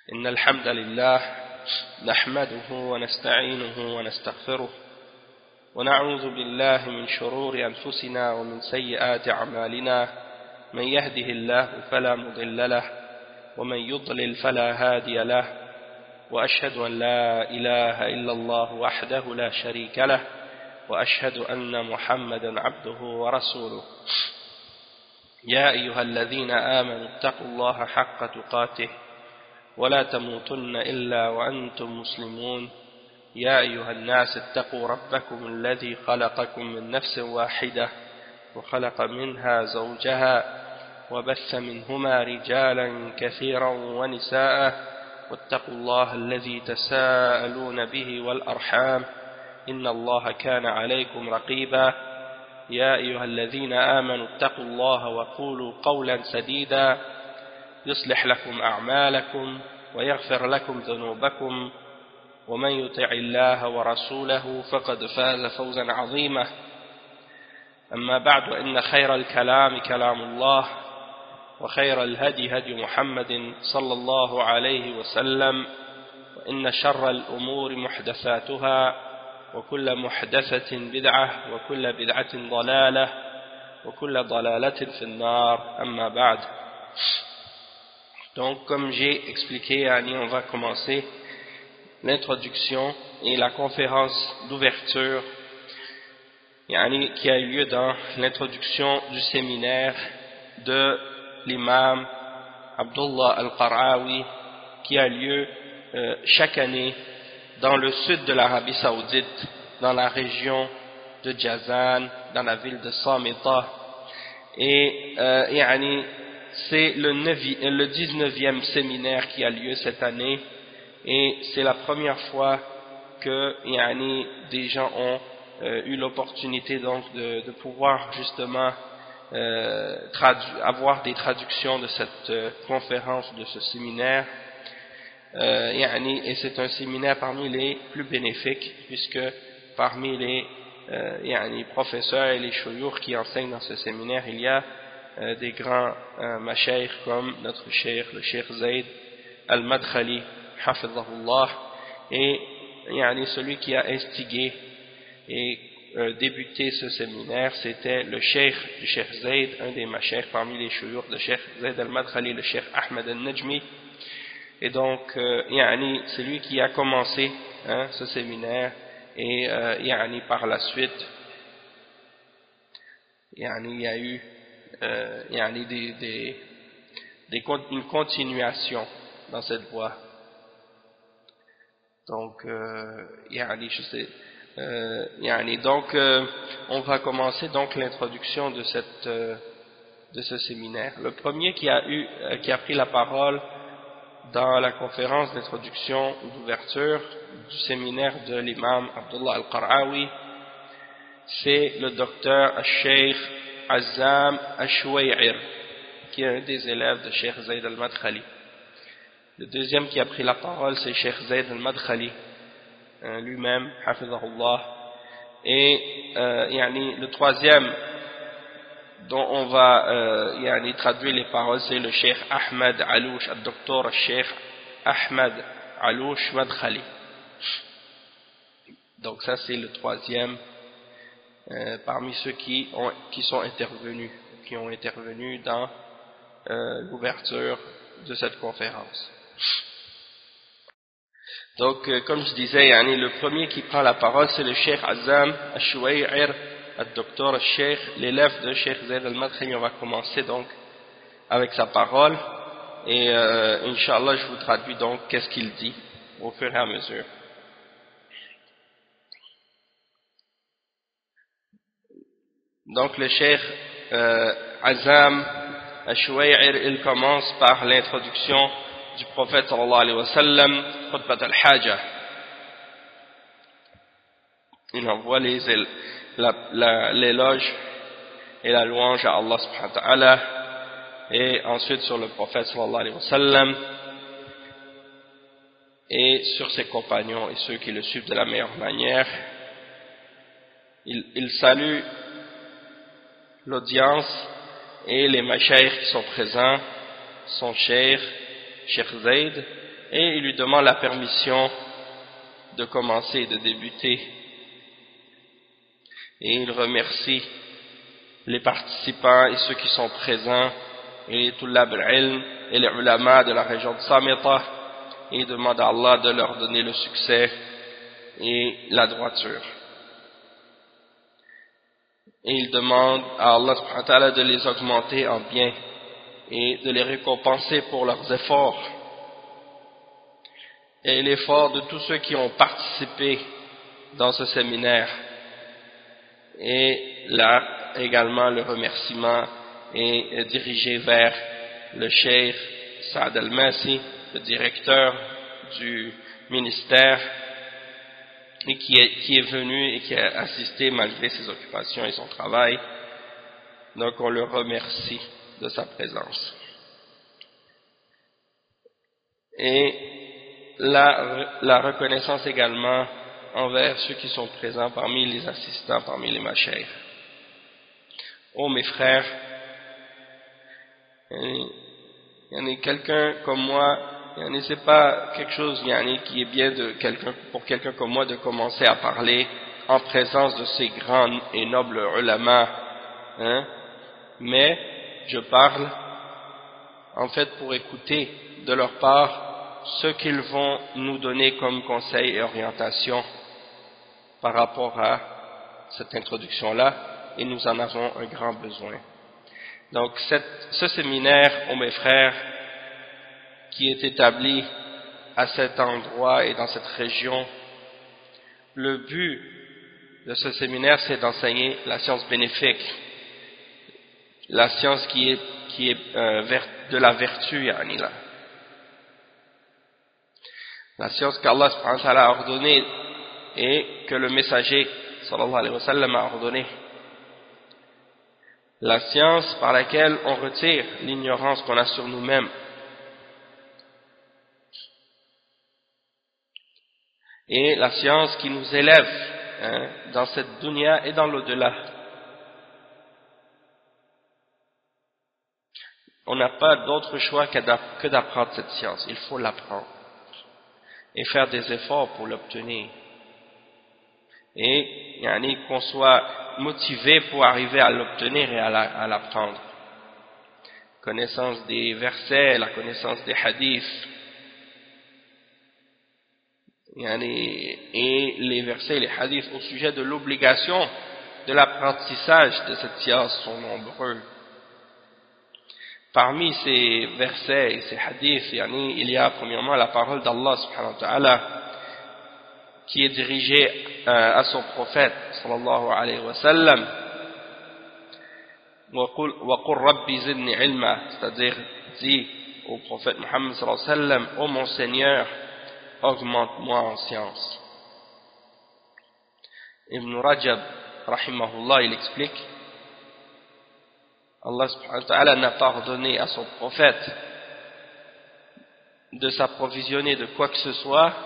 إن الحمد لله نحمده ونستعينه ونستغفره ونعوذ بالله من شرور أنفسنا ومن سيئات أعمالنا من يهده الله فلا مضل له ومن يضلل فلا هادي له وأشهد أن لا إله إلا الله وحده لا شريك له وأشهد أن محمدا عبده ورسوله يا أيها الذين آمنوا اتقوا الله حق تقاته ولا تموتن إلا وأنتم مسلمون يا أيها الناس اتقوا ربكم الذي خلقكم من نفس واحدة وخلق منها زوجها وبث منهما رجالا كثيرا ونساء واتقوا الله الذي تساءلون به والأرحام إن الله كان عليكم رقيبا يا أيها الذين آمنوا اتقوا الله وقولوا قولا سديدا يصلح لكم أعمالكم ويغفر لكم ذنوبكم ومن يطع الله ورسوله فقد فاز فوزا عظيما أما بعد إن خير الكلام كلام الله وخير الهدي هدي محمد صلى الله عليه وسلم وإن شر الأمور محدثاتها وكل محدثة بدعة وكل بدعة ضلالة وكل ضلالة في النار أما بعد. Donc, comme j'ai expliqué, on va commencer l'introduction et la conférence d'ouverture qui a eu lieu dans l'introduction du séminaire de l'imam Abdullah al-Qar'awi qui a lieu chaque année dans le sud de l'Arabie Saoudite, dans la région de Jazan, dans la ville de Samita. Et c'est le 19e séminaire qui a lieu cette année, et c'est la première fois que des gens ont eu l'opportunité donc de pouvoir justement avoir des traductions de cette conférence, de ce séminaire. Et c'est un séminaire parmi les plus bénéfiques, puisque parmi les professeurs et les shuyukh qui enseignent dans ce séminaire, il y a des grands mashaykh comme notre cheikh, le cheikh Zayd al-Madkhali hafidhahullah, et celui qui a instigé et débuté ce séminaire, c'était le cheikh du cheikh Zayd, un des mashaykh parmi les shuyukh de cheikh Zayd al-Madkhali, le cheikh Ahmed al-Najmi. Et donc c'est lui qui a commencé ce séminaire, et par la suite il y a eu une continuation dans cette voie. Donc on va commencer donc l'introduction de ce séminaire. Le premier qui a pris la parole dans la conférence d'introduction ou d'ouverture du séminaire de l'imam Abdullah al-Qar'awi, c'est le docteur al-Sheikh Azzam al-Shuway'ir, qui est un des élèves de Cheikh Zayd al-Madkhali. Le deuxième qui a pris la parole, c'est Cheikh Zayd al-Madkhali lui-même, hafidhahullah. Et le troisième dont on va traduire les paroles, c'est le Cheikh Ahmed Alouche, le docteur Cheikh Ahmed Alouche Madkhali. Donc ça c'est le troisième parmi ceux qui sont intervenus, qui ont intervenu dans l'ouverture de cette conférence. Donc comme je disais, le premier qui prend la parole, c'est le Cheikh Azzam al-Shuway'ir, le docteur Cheikh, l'élève de Cheikh Zayd al-Madkhali. On va commencer donc avec sa parole, et Inch'Allah je vous traduis donc qu'est-ce qu'il dit au fur et à mesure. Donc le Cheikh Azzam al-Shuway'ir, il commence par l'introduction du prophète sallallahu alayhi wa sallam, khutbat al-Haja. Il envoie l'éloge et la louange à Allah subhanahu wa ta'ala, et ensuite sur le prophète sallallahu alayhi wa sallam et sur ses compagnons et ceux qui le suivent de la meilleure manière. Il salue l'audience et les mashaykh qui sont présents, son cheikh Zayd, et il lui demande la permission de commencer, de débuter, et il remercie les participants et ceux qui sont présents et les tullab al-ilm et les ulama de la région de Samita, et il demande à Allah de leur donner le succès et la droiture. Et il demande à Allah subhanahu wa ta'ala de les augmenter en bien et de les récompenser pour leurs efforts et l'effort de tous ceux qui ont participé dans ce séminaire. Et là également le remerciement est dirigé vers le cheikh Saad Al-Massi, le directeur du ministère, et qui est venu et qui a assisté malgré ses occupations et son travail. Donc on le remercie de sa présence. Et la reconnaissance également envers ceux qui sont présents parmi les assistants, parmi les mashayikh. Oh mes frères, il y a quelqu'un comme moi, c'est pas quelque chose qui est bien pour quelqu'un comme moi de commencer à parler en présence de ces grands et nobles ulama, mais je parle en fait pour écouter de leur part ce qu'ils vont nous donner comme conseils et orientation par rapport à cette introduction-là, et nous en avons un grand besoin. Donc ce séminaire, mes frères, qui est établi à cet endroit et dans cette région, le but de ce séminaire, c'est d'enseigner la science bénéfique, la science qui est de la vertu, la science qu'Allah subhanahu wa ta'ala a ordonnée et que le messager sallallahu alayhi wa sallam a ordonné, la science par laquelle on retire l'ignorance qu'on a sur nous-mêmes, et la science qui nous élève dans cette dunya et dans l'au-delà. On n'a pas d'autre choix que d'apprendre cette science. Il faut l'apprendre et faire des efforts pour l'obtenir, et qu'on soit motivé pour arriver à l'obtenir et à l'apprendre. Connaissance des versets, la connaissance des hadiths, et les versets et les hadiths au sujet de l'obligation de l'apprentissage de cette science sont nombreux. Parmi ces versets et ces hadiths, il y a premièrement la parole d'Allah subhanahu wa ta'ala qui est dirigée à son prophète sallallahu alayhi wa sallam, وَقُلْ رَبِّ زِدْنِي عِلْمًا, c'est-à-dire dit au prophète Muhammad sallallahu alayhi wa sallam: ô mon Seigneur, augmente-moi en science. Ibn Rajab rahimahullah, il explique: Allah subhanahu wa ta'ala n'a pas ordonné à son prophète de s'approvisionner de quoi que ce soit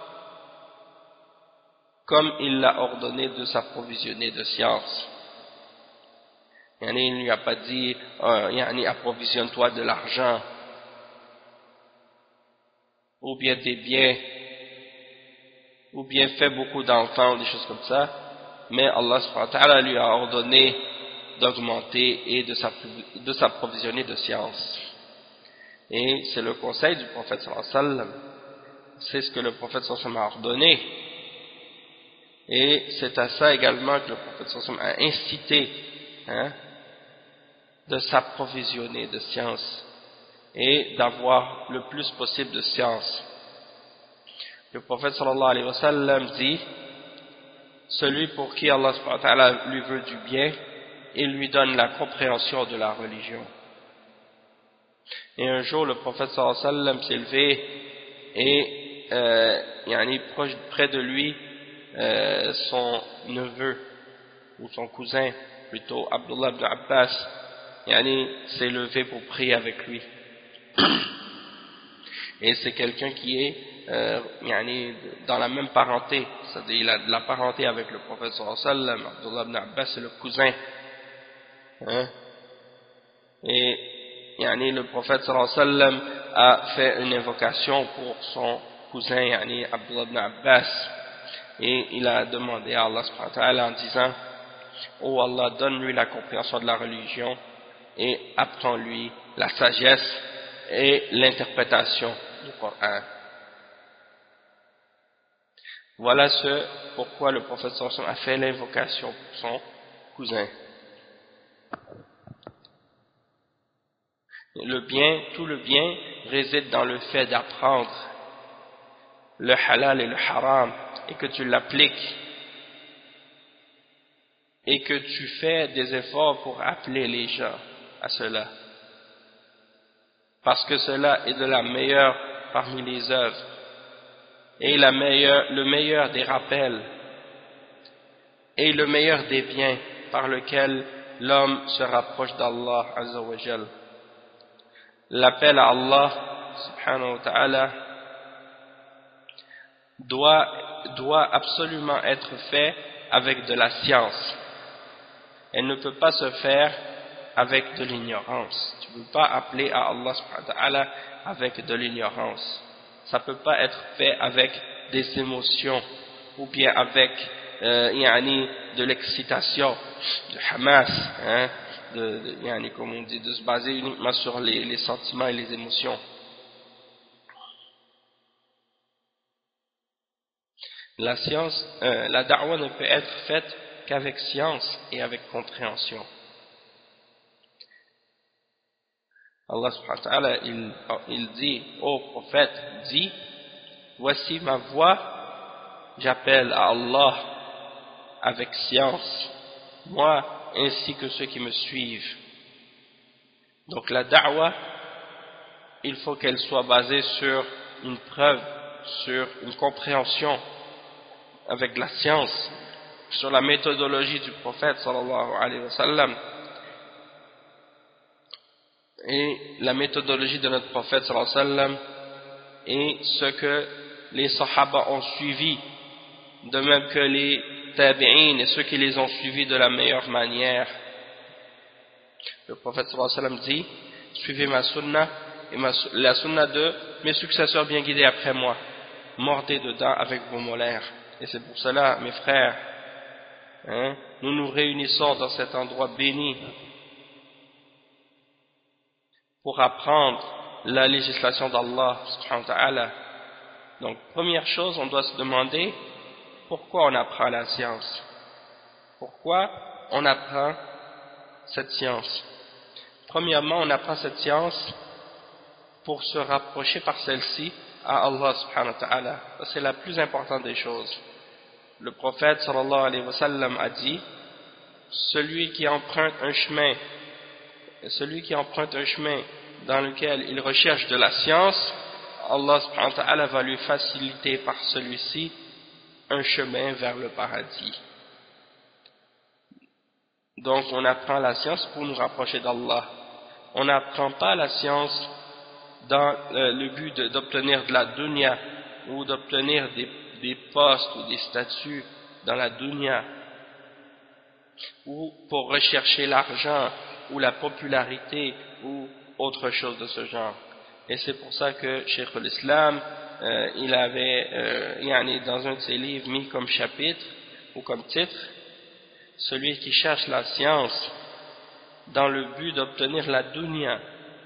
comme il l'a ordonné de s'approvisionner de science. Il ne lui a pas dit approvisionne-toi de l'argent ou bien des biens ou bien fais beaucoup d'enfants, des choses comme ça, mais Allah subhanahu wa ta'ala lui a ordonné d'augmenter et de s'approvisionner de science. Et c'est le conseil du prophète sallallahu alayhi wa sallam, c'est ce que le prophète sallallahu alayhi wa sallam a ordonné, et c'est à ça également que le prophète sallallahu alayhi wa sallam a incité de s'approvisionner de science et d'avoir le plus possible de science. Le prophète sallallahu alayhi wa sallam dit: celui pour qui Allah subhanahu wa ta'ala lui veut du bien, il lui donne la compréhension de la religion. Et un jour le prophète sallallahu alayhi wa sallam s'est levé et près de lui son neveu ou son cousin plutôt, Abdullah ibn Abbas, s'est levé pour prier avec lui. Et c'est quelqu'un qui est dans la même parenté, c'est-à-dire il a de la parenté avec le prophète sallallahu alayhi wa sallam. Abdullah ibn Abbas c'est le cousin, et le prophète sallallahu alayhi wa sallam a fait une invocation pour son cousin Abdullah ibn Abbas, et il a demandé à Allah subhanahu wa ta'ala en disant: oh Allah, donne-lui la compréhension de la religion et apprends-lui la sagesse et l'interprétation du Coran. Voilà ce pourquoi le prophète sallallahu alayhi wa sallam a fait l'invocation pour son cousin. Tout le bien réside dans le fait d'apprendre le halal et le haram, et que tu l'appliques, et que tu fais des efforts pour appeler les gens à cela, parce que cela est de la meilleure parmi les œuvres, et le meilleur des rappels, et le meilleur des biens par lequel l'homme se rapproche d'Allah Azza wa Jal. L'appel à Allah subhanahu wa ta'ala doit absolument être fait avec de la science. Elle ne peut pas se faire avec de l'ignorance. Tu ne peux pas appeler à Allah subhanahu wa ta'ala avec de l'ignorance. Ça ne peut pas être fait avec des émotions ou bien avec de l'excitation, de Hamas, comme on dit, de se baser uniquement sur les sentiments et les émotions. La da'wah ne peut être faite qu'avec science et avec compréhension. Allah subhanahu wa ta'ala, il dit au prophète, dis: voici ma voix, j'appelle à Allah avec science, moi ainsi que ceux qui me suivent. Donc la da'wah, il faut qu'elle soit basée sur une preuve, sur une compréhension, avec la science, sur la méthodologie du prophète sallallahu alayhi wa sallam. Et la méthodologie de notre prophète sallallahu alayhi wa sallam est ce que les sahaba ont suivi, de même que les tabi'in et ceux qui les ont suivis de la meilleure manière. Le prophète sallallahu alayhi wa sallam dit: suivez ma sunna et la sunna de mes successeurs bien guidés après moi, mordez dedans avec vos molaires. Et c'est pour cela, mes frères, nous nous réunissons dans cet endroit béni pour apprendre la législation d'Allah subhanahu wa ta'ala. Donc première chose, on doit se demander pourquoi on apprend la science, pourquoi on apprend cette science. Premièrement, on apprend cette science pour se rapprocher par celle-ci à Allah subhanahu wa ta'ala. C'est la plus importante des choses. Le prophète sallallahu alayhi wa sallam a dit: celui qui emprunte un chemin dans lequel il recherche de la science, Allah subhanahu wa ta'ala va lui faciliter par celui-ci un chemin vers le paradis. Donc on apprend la science pour nous rapprocher d'Allah. On n'apprend pas la science dans le but d'obtenir de la dunya ou d'obtenir des postes ou des statuts dans la dunya, ou pour rechercher l'argent ou la popularité ou autre chose de ce genre. Et c'est pour ça que Cheikh l'Islam il avait dans un de ses livres mis comme chapitre ou comme titre: celui qui cherche la science dans le but d'obtenir la dunya,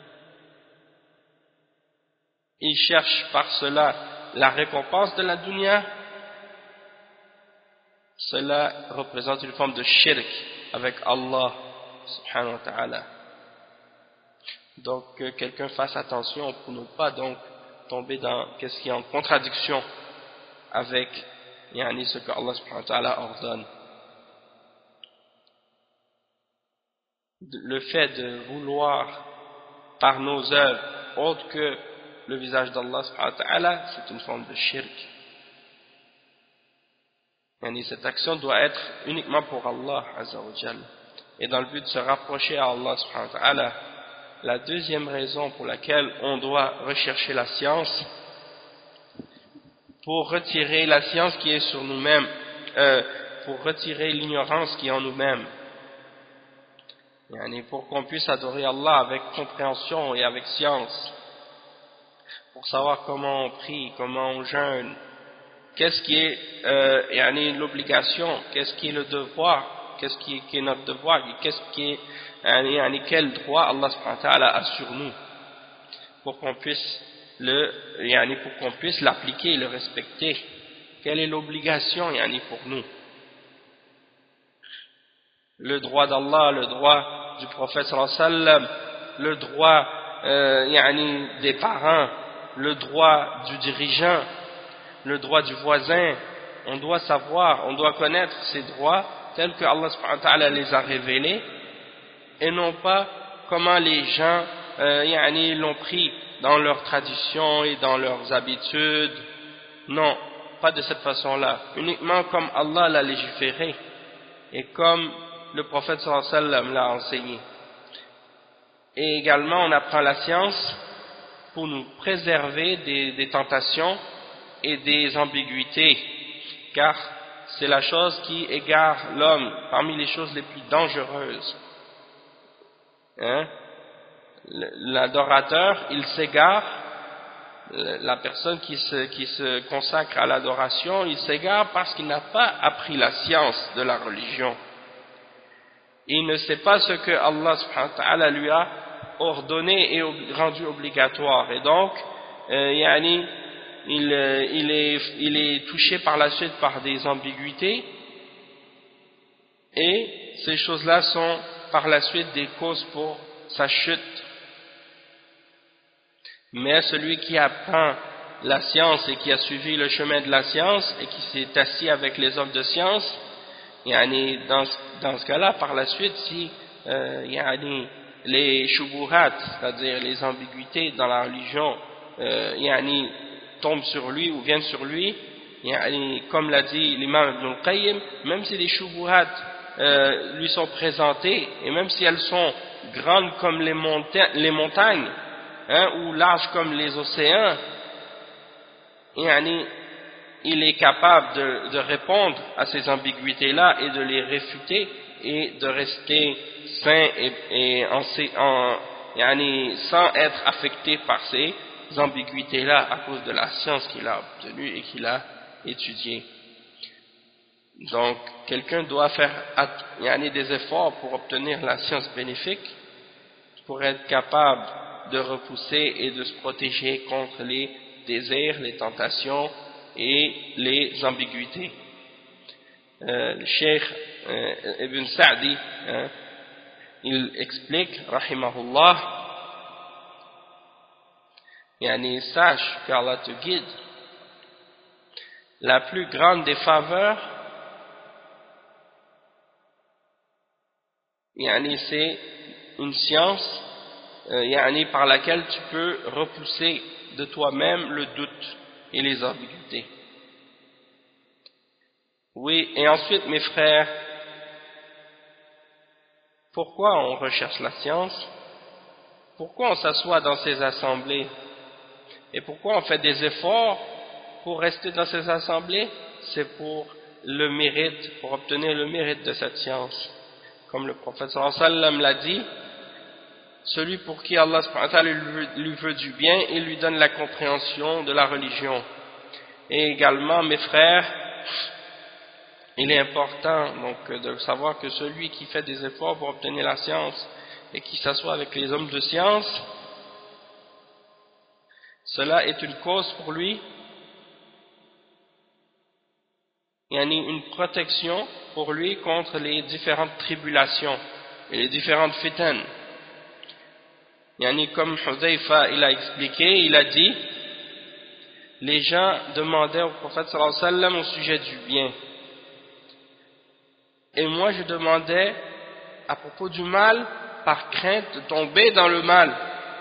il cherche par cela la récompense de la dunya, cela représente une forme de shirk avec Allah subhanahu wa ta'ala. Donc que quelqu'un fasse attention pour ne pas donc tomber dans ce qui est en contradiction avec ce que Allah subhanahu wa ta'ala ordonne. Le fait de vouloir par nos œuvres autre que le visage d'Allah subhanahu wa ta'ala, c'est une forme de shirk. Cette action doit être uniquement pour Allah azza wa jal, et dans le but de se rapprocher à Allah subhanahu wa ta'ala. La deuxième raison pour laquelle on doit rechercher la science, pour retirer la science qui est sur nous-mêmes, pour retirer l'ignorance qui est en nous-mêmes, Yani pour qu'on puisse adorer Allah avec compréhension et avec science, pour savoir comment on prie, comment on jeûne, qu'est-ce qui est yani l'obligation, qu'est-ce qui est le devoir, qu'est-ce qui est notre devoir, et qu'est-ce qui est yani quel droit Allah subhanahu wa ta'ala a sur nous, pour qu'on puisse l'appliquer, le respecter. Quelle est l'obligation yani pour nous? Le droit d'Allah, le droit du prophète sallallahu alayhi wa sallam, le droit des parents, le droit du dirigeant, le droit du voisin. On doit savoir, on doit connaître ces droits tels que Allah subhanahu wa ta'ala les a révélés, et non pas comment les gens l'ont pris dans leurs traditions et dans leurs habitudes. Non, pas de cette façon-là, uniquement comme Allah l'a légiféré et comme le prophète sallallahu alayhi wa sallam l'a enseigné. Et également on apprend la science pour nous préserver des tentations et des ambiguïtés, car c'est la chose qui égare l'homme parmi les choses les plus dangereuses. L'adorateur, il s'égare, la personne qui se consacre à l'adoration, il s'égare parce qu'il n'a pas appris la science de la religion. Il ne sait pas ce que Allah subhanahu wa ta'ala lui a ordonné et rendu obligatoire, et donc il est touché par la suite par des ambiguïtés, et ces choses-là sont par la suite des causes pour sa chute. Mais celui qui apprend la science et qui a suivi le chemin de la science et qui s'est assis avec les hommes de science, dans ce cas-là, par la suite, si les shubuhat, c'est-à-dire les ambiguïtés dans la religion, tombent sur lui ou viennent sur lui, comme l'a dit l'imam Ibn al-Qayyim, même si les shubuhat lui sont présentées, et même si elles sont grandes comme les montagnes, ou larges comme les océans, il est capable de répondre à ces ambiguïtés-là et de les réfuter et de rester sain sans être affecté par ces ambiguïtés-là à cause de la science qu'il a obtenue et qu'il a étudiée. Donc, quelqu'un doit faire des efforts pour obtenir la science bénéfique, pour être capable de repousser et de se protéger contre les désirs, les tentations et les ambiguïtés. Le Cheikh Ibn Sa'di, il explique, rahimahullah, sache qu'Allah te guide. La plus grande des faveurs, c'est une science par laquelle tu peux repousser de toi-même le doute et les ambiguïtés. Oui, et ensuite mes frères, pourquoi on recherche la science? Pourquoi on s'assoit dans ces assemblées? Et pourquoi on fait des efforts pour rester dans ces assemblées? C'est pour le mérite, pour obtenir le mérite de cette science. Comme le prophète sallallahu alayhi wa sallam l'a dit, celui pour qui Allah subhanahu wa ta'ala lui veut du bien, il lui donne la compréhension de la religion. Et également, mes frères, il est important donc de savoir que celui qui fait des efforts pour obtenir la science et qui s'assoit avec les hommes de science, cela est une cause pour lui, une protection pour lui contre les différentes tribulations et les différentes fitanes. Comme Hudayfa il a expliqué, il a dit, les gens demandaient au prophète sallallahu alayhi wa sallam au sujet du bien, et moi je demandais à propos du mal par crainte de tomber dans le mal.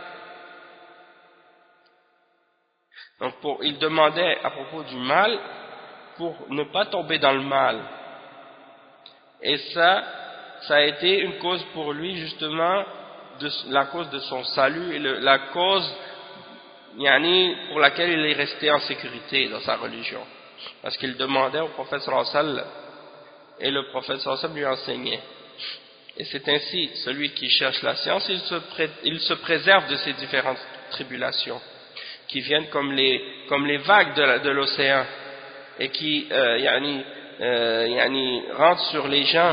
Donc il demandait à propos du mal pour ne pas tomber dans le mal, et ça a été une cause pour lui justement, la cause de son salut et la cause pour laquelle il est resté en sécurité dans sa religion, parce qu'il demandait au prophète sallallahu alayhi wa sallam et le prophète sallallahu alayhi wa sallam lui enseignait. Et c'est ainsi, celui qui cherche la science, il se préserve de ces différentes tribulations qui viennent comme les vagues de l'océan et qui rentrent sur les gens.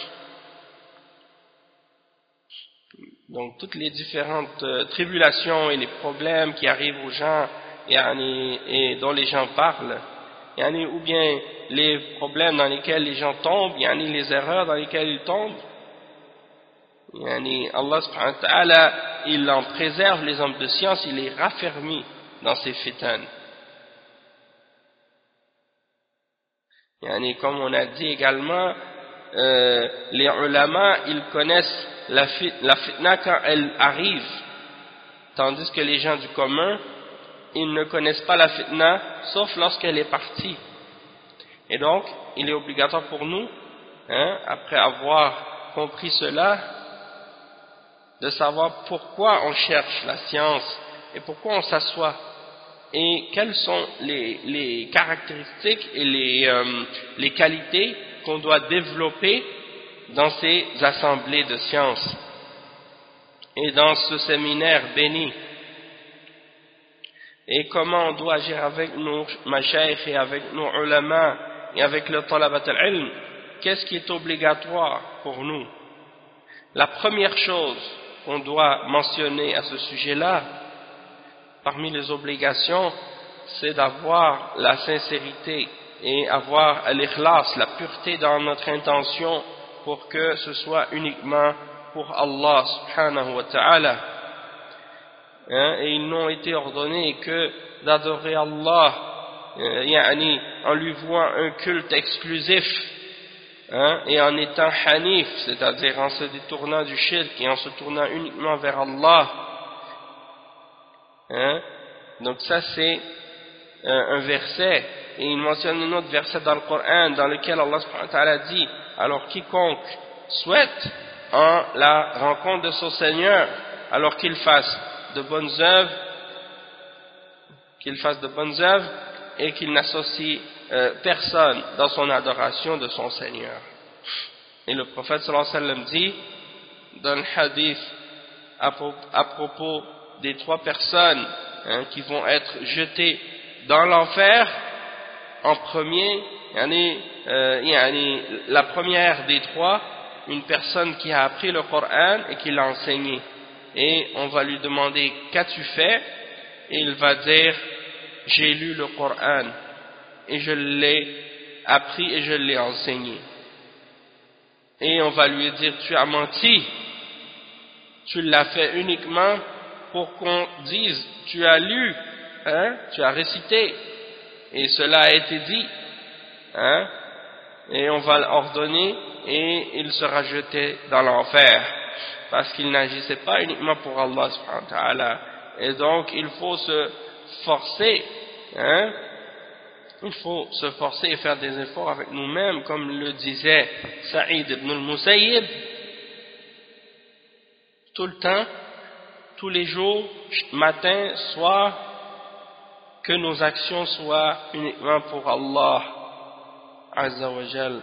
Donc toutes les différentes tribulations et les problèmes qui arrivent aux gens et dont les gens parlent, ou bien les problèmes dans lesquels les gens tombent, les erreurs dans lesquelles ils tombent, Allah subhanahu wa ta'ala, il en préserve les hommes de science, il les raffermit dans ces fitan. Comme on a dit également, les ulama, ils connaissent la fitna quand elle arrive, tandis que les gens du commun, ils ne connaissent pas la fitna sauf lorsqu'elle est partie. Et donc, il est obligatoire pour nous, après avoir compris cela, de savoir pourquoi on cherche la science et pourquoi on s'assoit et quelles sont les caractéristiques et les qualités qu'on doit développer dans ces assemblées de sciences et dans ce séminaire béni, et comment on doit agir avec nos mashayikh et avec nos ulama et avec le talabat al-ilm. Qu'est-ce qui est obligatoire pour nous? La première chose qu'on doit mentionner à ce sujet-là, parmi les obligations, c'est d'avoir la sincérité et avoir l'ikhlas, la pureté dans notre intention, pour que ce soit uniquement pour Allah subhanahu wa ta'ala. Et ils n'ont été ordonnés que d'adorer Allah, en lui vouant un culte exclusif, et en étant hanif, c'est-à-dire en se détournant du shirk et en se tournant uniquement vers Allah. Donc ça c'est un verset, et il mentionne un autre verset dans le Coran dans lequel Allah subhanahu wa ta'ala dit: alors quiconque souhaite en la rencontre de son Seigneur, alors qu'il fasse de bonnes œuvres, et qu'il n'associe personne dans son adoration de son Seigneur. Et le prophète sallallahu alayhi wa sallam dit dans le hadith à propos des 3 personnes qui vont être jetées dans l'enfer, en premier, la première des 3, une personne qui a appris le Coran et qui l'a enseigné, et on va lui demander: qu'as-tu fait? Et il va dire: j'ai lu le Coran et je l'ai appris et je l'ai enseigné. Et on va lui dire: tu as menti, tu l'as fait uniquement pour qu'on dise tu as lu, tu as récité, et cela a été dit, et on va l'ordonner et il sera jeté dans l'enfer parce qu'il n'agissait pas uniquement pour Allah subhanahu wa ta'ala. Et donc il faut se forcer, il faut se forcer et faire des efforts avec nous-mêmes, comme le disait Saïd ibn al-Musayyib, tout le temps, tous les jours, matin, soir, que nos actions soient uniquement pour Allah Azza wa Jal,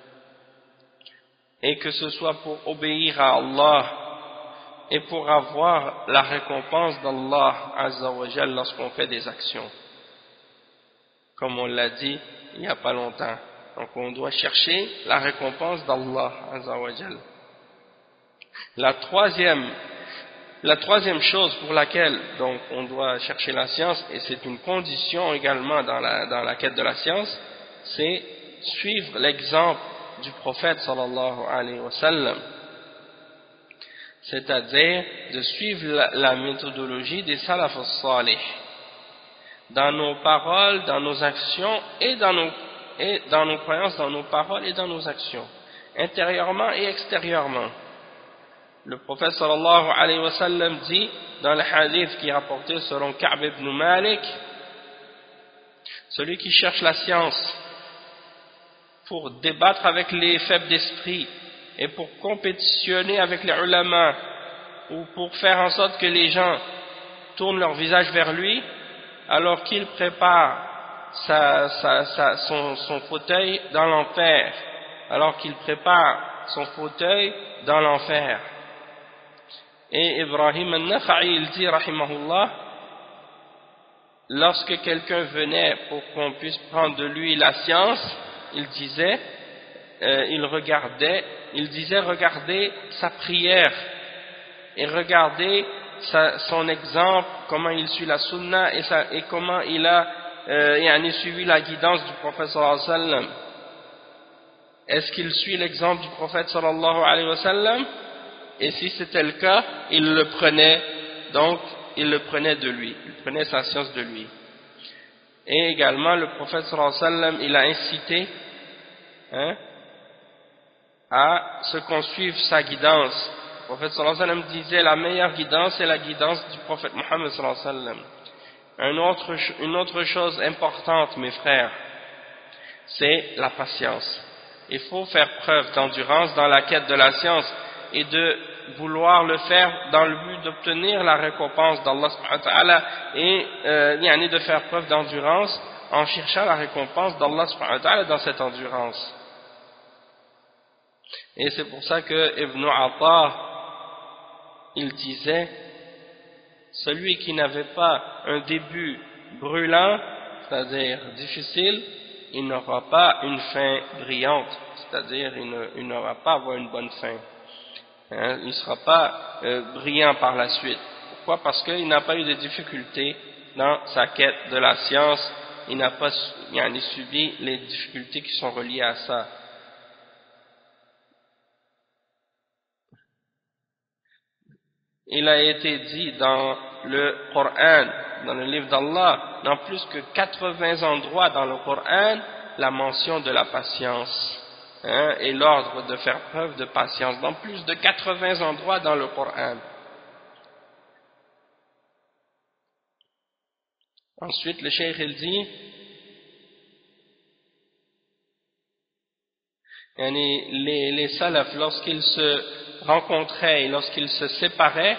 et que ce soit pour obéir à Allah et pour avoir la récompense d'Allah Azza wa Jal lorsqu'on fait des actions, comme on l'a dit il n'y a pas longtemps. Donc on doit chercher la récompense d'Allah Azza wa Jal. La troisième chose pour laquelle donc on doit chercher la science, et c'est une condition également dans la quête de la science, c'est suivre l'exemple du prophète sallallahu alayhi wa sallam, c'est-à-dire de suivre la méthodologie des salaf as-salih dans nos paroles, dans nos actions et dans nos croyances, dans nos paroles et dans nos actions, intérieurement et extérieurement. Le prophète sallallahu alayhi wa sallam dit dans le hadith qui est rapporté selon Ka'b ibn Malik: celui qui cherche la science pour débattre avec les faibles d'esprit et pour compétitionner avec les ulama, ou pour faire en sorte que les gens tournent leur visage vers lui, alors qu'il prépare son fauteuil dans l'enfer, alors qu'il prépare son fauteuil dans l'enfer. Et Ibrahim al-Nakha'i, il dit, rahimahullah, lorsque quelqu'un venait pour qu'on puisse prendre de lui la science, il disait, regardez sa prière et regardez son exemple, comment il suit la sunna et comment il a suivi la guidance du prophète sallallahu alayhi wa sallam. Est-ce qu'il suit l'exemple du prophète sallallahu alayhi wa sallam? Et si c'était le cas, il le prenait de lui, il prenait sa science de lui. Et également le prophète sallallahu alayhi wa sallam, il a incité à ce qu'on suive sa guidance. Le prophète sallallahu alayhi wa sallam disait la meilleure guidance est la guidance du prophète Mohammed sallallahu alayhi wa sallam. Une autre chose importante, mes frères, c'est la patience. Il faut faire preuve d'endurance dans la quête de la science et de vouloir le faire dans le but d'obtenir la récompense d'Allah subhanahu wa ta'ala et de faire preuve d'endurance en cherchant la récompense d'Allah subhanahu wa ta'ala dans cette endurance. Et c'est pour ça que Ibn Atta, il disait, celui qui n'avait pas un début brûlant, c'est-à-dire difficile, il n'aura pas une fin brillante, c'est-à-dire il n'aura pas avoir une bonne fin. Il ne sera pas brillant par la suite. Pourquoi? Parce qu'il n'a pas eu de difficultés dans sa quête de la science, il n'a pas subi les difficultés qui sont reliées à ça. Il a été dit dans le Coran, dans le livre d'Allah, dans plus que 80 endroits dans le Coran, la mention de la patience et l'ordre de faire preuve de patience, dans plus de 80 endroits dans le Coran. Ensuite, le cheikh il dit, les salafs, lorsqu'ils se rencontraient et lorsqu'ils se séparaient,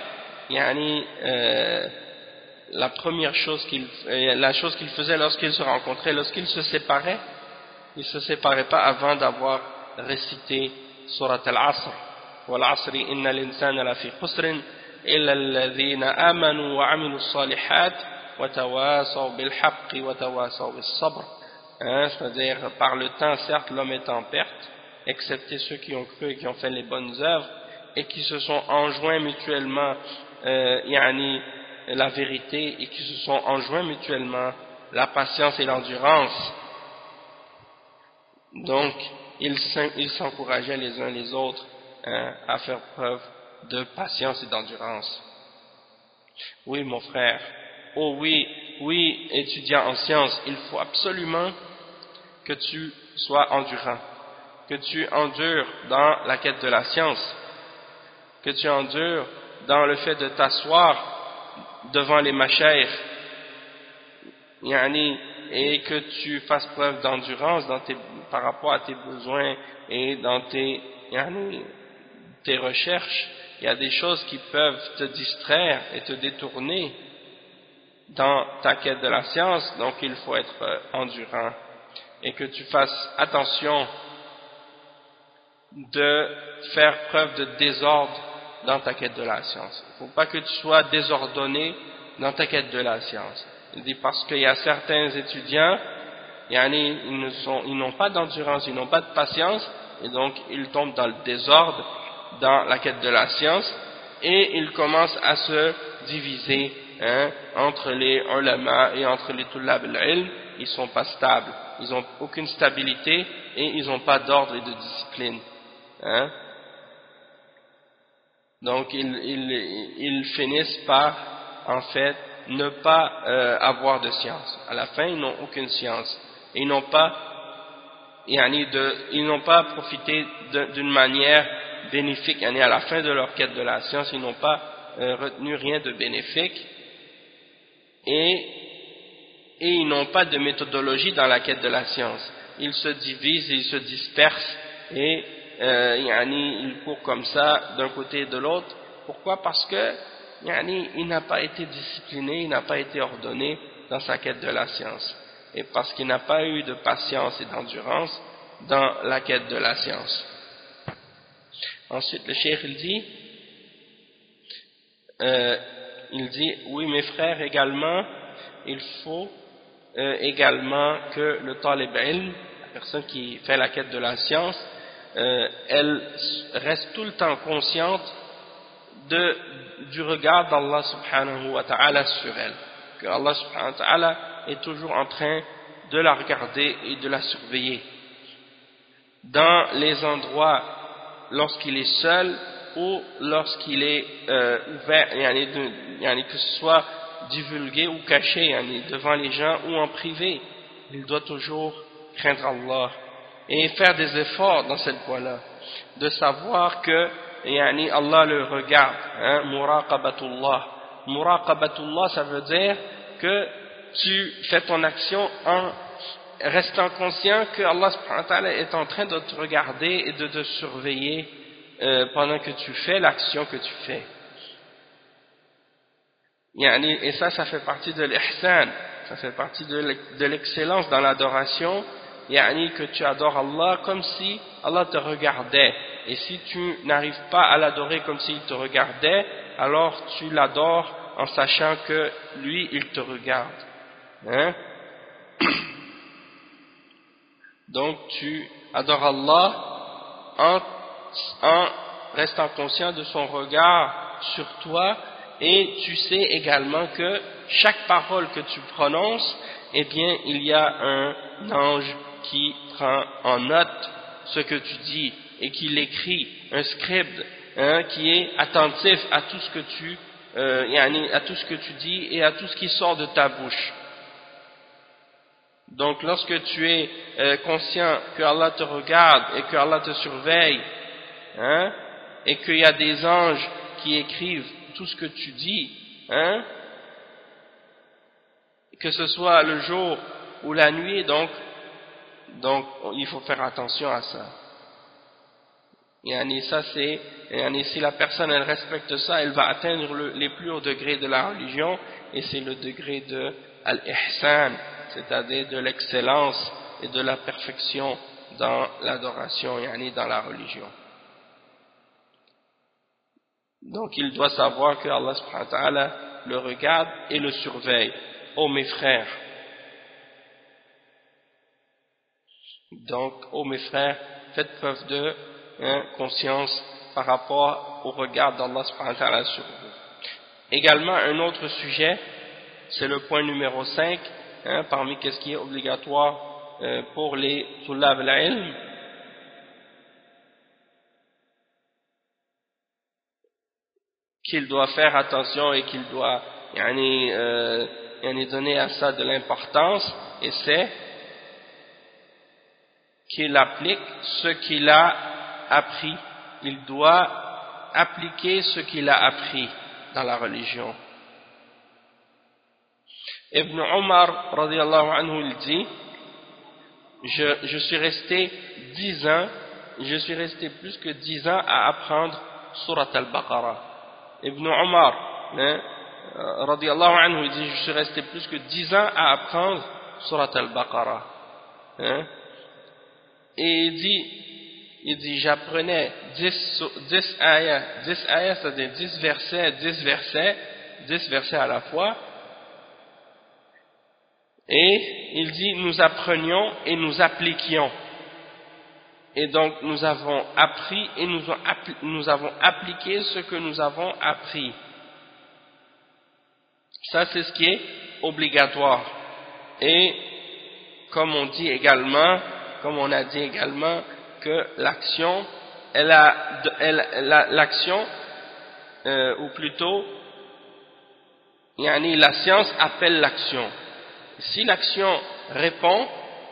la première chose qu'ils faisaient lorsqu'ils se rencontraient, lorsqu'ils se séparaient, ils ne se séparaient pas avant d'avoir récité Surat al-Asr. وَالْعَصْرِ إِنَّ الْإِنسَانَ لَفِي خُسْرٍ إِلَّا الَّذِينَ آمَنُوا وَعَمِلُوا الصَّالِحَاتِ وَتَوَاصَوْا بِالْحَقِّ وَتَوَاصَوْا بِالصَّبْرِ. C'est-à-dire, par le temps, certes, l'homme est en perte, excepté ceux qui ont cru et qui ont fait les bonnes œuvres et qui se sont enjoints mutuellement la vérité et qui se sont enjoints mutuellement la patience et l'endurance. Donc ils s'encourageaient les uns les autres à faire preuve de patience et d'endurance. Oui mon frère, oh oui étudiant en sciences, il faut absolument que tu sois endurant, que tu endures dans la quête de la science, que tu endures dans le fait de t'asseoir devant les mashaykh, et que tu fasses preuve d'endurance par rapport à tes besoins et dans tes recherches. Il y a des choses qui peuvent te distraire et te détourner dans ta quête de la science, donc il faut être endurant et que tu fasses attention de faire preuve de désordre dans ta quête de la science. Il ne faut pas que tu sois désordonné dans ta quête de la science. Il dit parce qu'il y a certains étudiants, ils n'ont pas d'endurance, ils n'ont pas de patience, et donc ils tombent dans le désordre dans la quête de la science, et ils commencent à se diviser entre les ulama et entre les tullab al-ilm. Ils ne sont pas stables, ils n'ont aucune stabilité et ils n'ont pas d'ordre et de discipline. Donc ils finissent par en fait ne pas avoir de science. À la fin ils n'ont aucune science et ils n'ont pas profité d'une manière bénéfique. À la fin de leur quête de la science ils n'ont pas retenu rien de bénéfique et ils n'ont pas de méthodologie dans la quête de la science. Ils se divisent et ils se dispersent et il court comme ça d'un côté et de l'autre. Pourquoi? Parce que il n'a pas été discipliné, il n'a pas été ordonné dans sa quête de la science, et parce qu'il n'a pas eu de patience et d'endurance dans la quête de la science. Ensuite, le cheikh il dit, oui mes frères également, il faut également que le talib ilm, la personne qui fait la quête de la science, elle reste tout le temps consciente du regard d'Allah subhanahu wa ta'ala sur elle, que Allah subhanahu wa ta'ala est toujours en train de la regarder et de la surveiller dans les endroits lorsqu'il est seul ou lorsqu'il est ouvert, que ce soit divulgué ou caché devant les gens ou en privé. Il doit toujours craindre Allah et faire des efforts dans cette voie-là, de savoir que Allah le regarde, muraqabatullah. Muraqabatullah, ça veut dire que tu fais ton action en restant conscient que Allah subhanahu wa ta'ala est en train de te regarder et de te surveiller pendant que tu fais l'action que tu fais. Et ça fait partie de l'ihsan, ça fait partie de l'excellence dans l'adoration, que tu adores Allah comme si Allah te regardait. Et si tu n'arrives pas à l'adorer comme s'il te regardait, alors tu l'adores en sachant que lui, il te regarde. Donc tu adores Allah en restant conscient de son regard sur toi, et tu sais également que chaque parole que tu prononces, eh bien il y a un ange qui prend en note ce que tu dis et qui l'écrit, un scribe qui est attentif à tout ce que tu dis et à tout ce qui sort de ta bouche. Donc lorsque tu es conscient que Allah te regarde et que Allah te surveille, et qu'il y a des anges qui écrivent tout ce que tu dis, que ce soit le jour ou la nuit, donc il faut faire attention à ça. Si la personne elle respecte ça, elle va atteindre les plus hauts degrés de la religion, et c'est le degré de al-ihsan, c'est-à-dire de l'excellence et de la perfection dans l'adoration, dans la religion. Donc il doit savoir que Allah subhanahu wa ta'ala le regarde et le surveille. Ô mes frères, donc ô mes frères, faites preuve de conscience par rapport au regard d'Allah subhanahu wa ta'ala sur vous. Également un autre sujet, c'est le point numéro 5, parmi ce qui est obligatoire pour les tulab al-ilm, qu'il doit faire attention et qu'il doit donner à ça de l'importance, et c'est qu'il applique ce qu'il a appris. Il doit appliquer ce qu'il a appris dans la religion. Ibn Omar radiyallahu anhu, il dit, je suis resté 10 ans, je suis resté plus que 10 ans à apprendre Surat al-Baqarah. Ibn Omar radiyallahu anhu, il dit, je suis resté plus que 10 ans à apprendre Surat al-Baqarah. Et il dit j'apprenais 10 ayats, c'est-à-dire 10 versets à la fois. Et il dit nous apprenions et nous appliquions. Et donc nous avons appris et nous avons appliqué ce que nous avons appris. Ça c'est ce qui est obligatoire. Et comme on a dit également que l'action, ou plutôt, la science appelle l'action. Si l'action répond,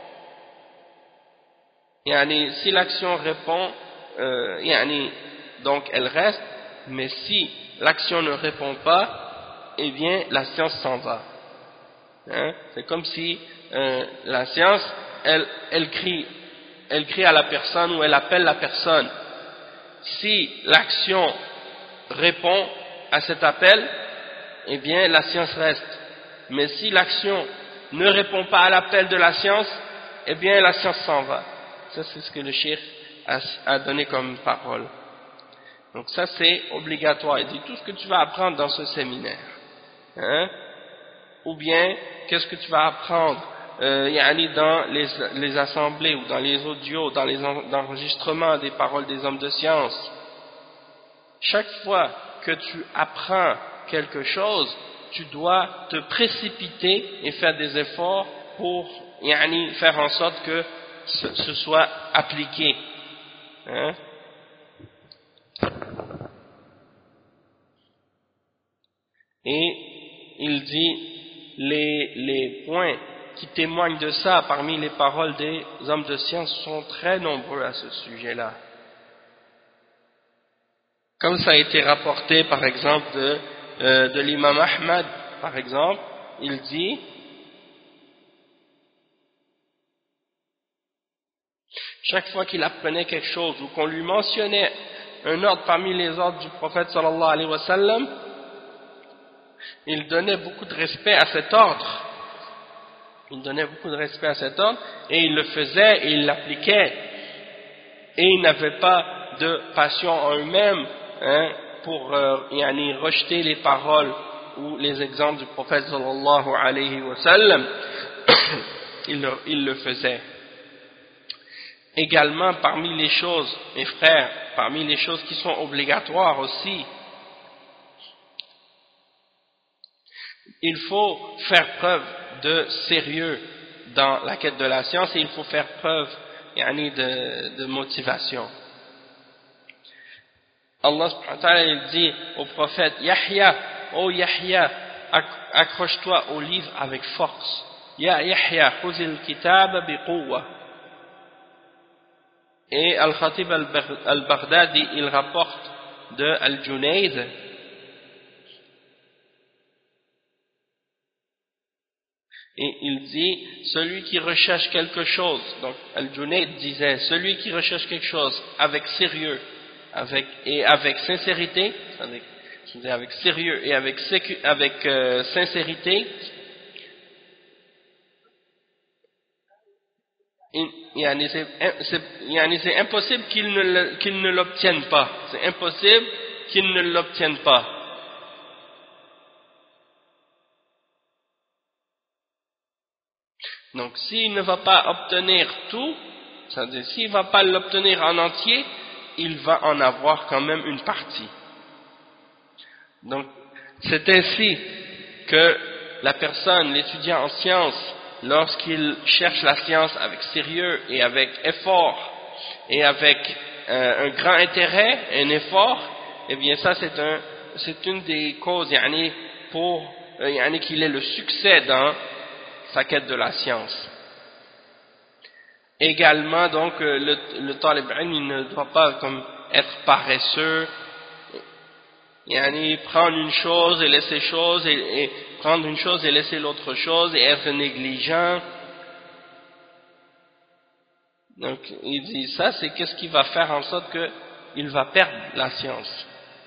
donc elle reste, mais si l'action ne répond pas, eh bien la science s'en va. C'est comme si la science, elle crie à la personne, ou elle appelle la personne. Si l'action répond à cet appel, eh bien la science reste. Mais si l'action ne répond pas à l'appel de la science, eh bien la science s'en va. Ça c'est ce que le cheikh a donné comme parole. Donc ça c'est obligatoire. Il dit tout ce que tu vas apprendre dans ce séminaire, hein, ou bien qu'est-ce que tu vas apprendre dans les assemblées ou dans les audios, dans les enregistrements des paroles des hommes de science. Chaque fois que tu apprends quelque chose, tu dois te précipiter et faire des efforts pour faire en sorte que ce soit appliqué, hein. Et il dit les points qui témoignent de ça parmi les paroles des hommes de science sont très nombreux à ce sujet-là. Comme ça a été rapporté par exemple de l'imam Ahmad, par exemple, il dit chaque fois qu'il apprenait quelque chose ou qu'on lui mentionnait un ordre parmi les ordres du prophète sallallahu alayhi wa sallam, il donnait beaucoup de respect à cet ordre. Il donnait beaucoup de respect à cet ordre et il le faisait et il l'appliquait. Et il n'avait pas de passion en eux-mêmes, hein, pour rejeter les paroles ou les exemples du prophète sallallahu alayhi wa sallam. Il le faisait. Également, parmi les choses, mes frères, parmi les choses qui sont obligatoires aussi, il faut faire preuve de sérieux dans la quête de la science et il faut faire preuve de motivation. Allah subhanahu wa ta'ala il dit au prophète Yahya, oh Yahya, accroche-toi au livre avec force. Ya Yahya, khuzil kitab biquwwa. Et Al-Khatib al-Baghdadi il rapporte de Al-Junayd et il dit celui qui recherche quelque chose, donc Al-Junayd disait celui qui recherche quelque chose avec sérieux avec sincérité, avec sérieux et avec sincérité, c'est impossible qu'il ne l'obtienne pas. C'est impossible qu'il ne l'obtienne pas. Donc s'il ne va pas obtenir tout, c'est-à-dire s'il ne va pas l'obtenir en entier, il va en avoir quand même une partie. Donc c'est ainsi que la personne, l'étudiant en sciences, lorsqu'il cherche la science avec sérieux et avec effort et avec un grand intérêt, un effort, eh bien ça c'est une des causes pour qu'il ait le succès dans sa quête de la science. Également donc le talib ilm il ne doit pas comme être paresseux, prendre une chose et laisser chose et prendre une chose et laisser l'autre chose et être négligent. Donc il dit ça c'est qu'est-ce qui va faire en sorte qu'il va perdre la science.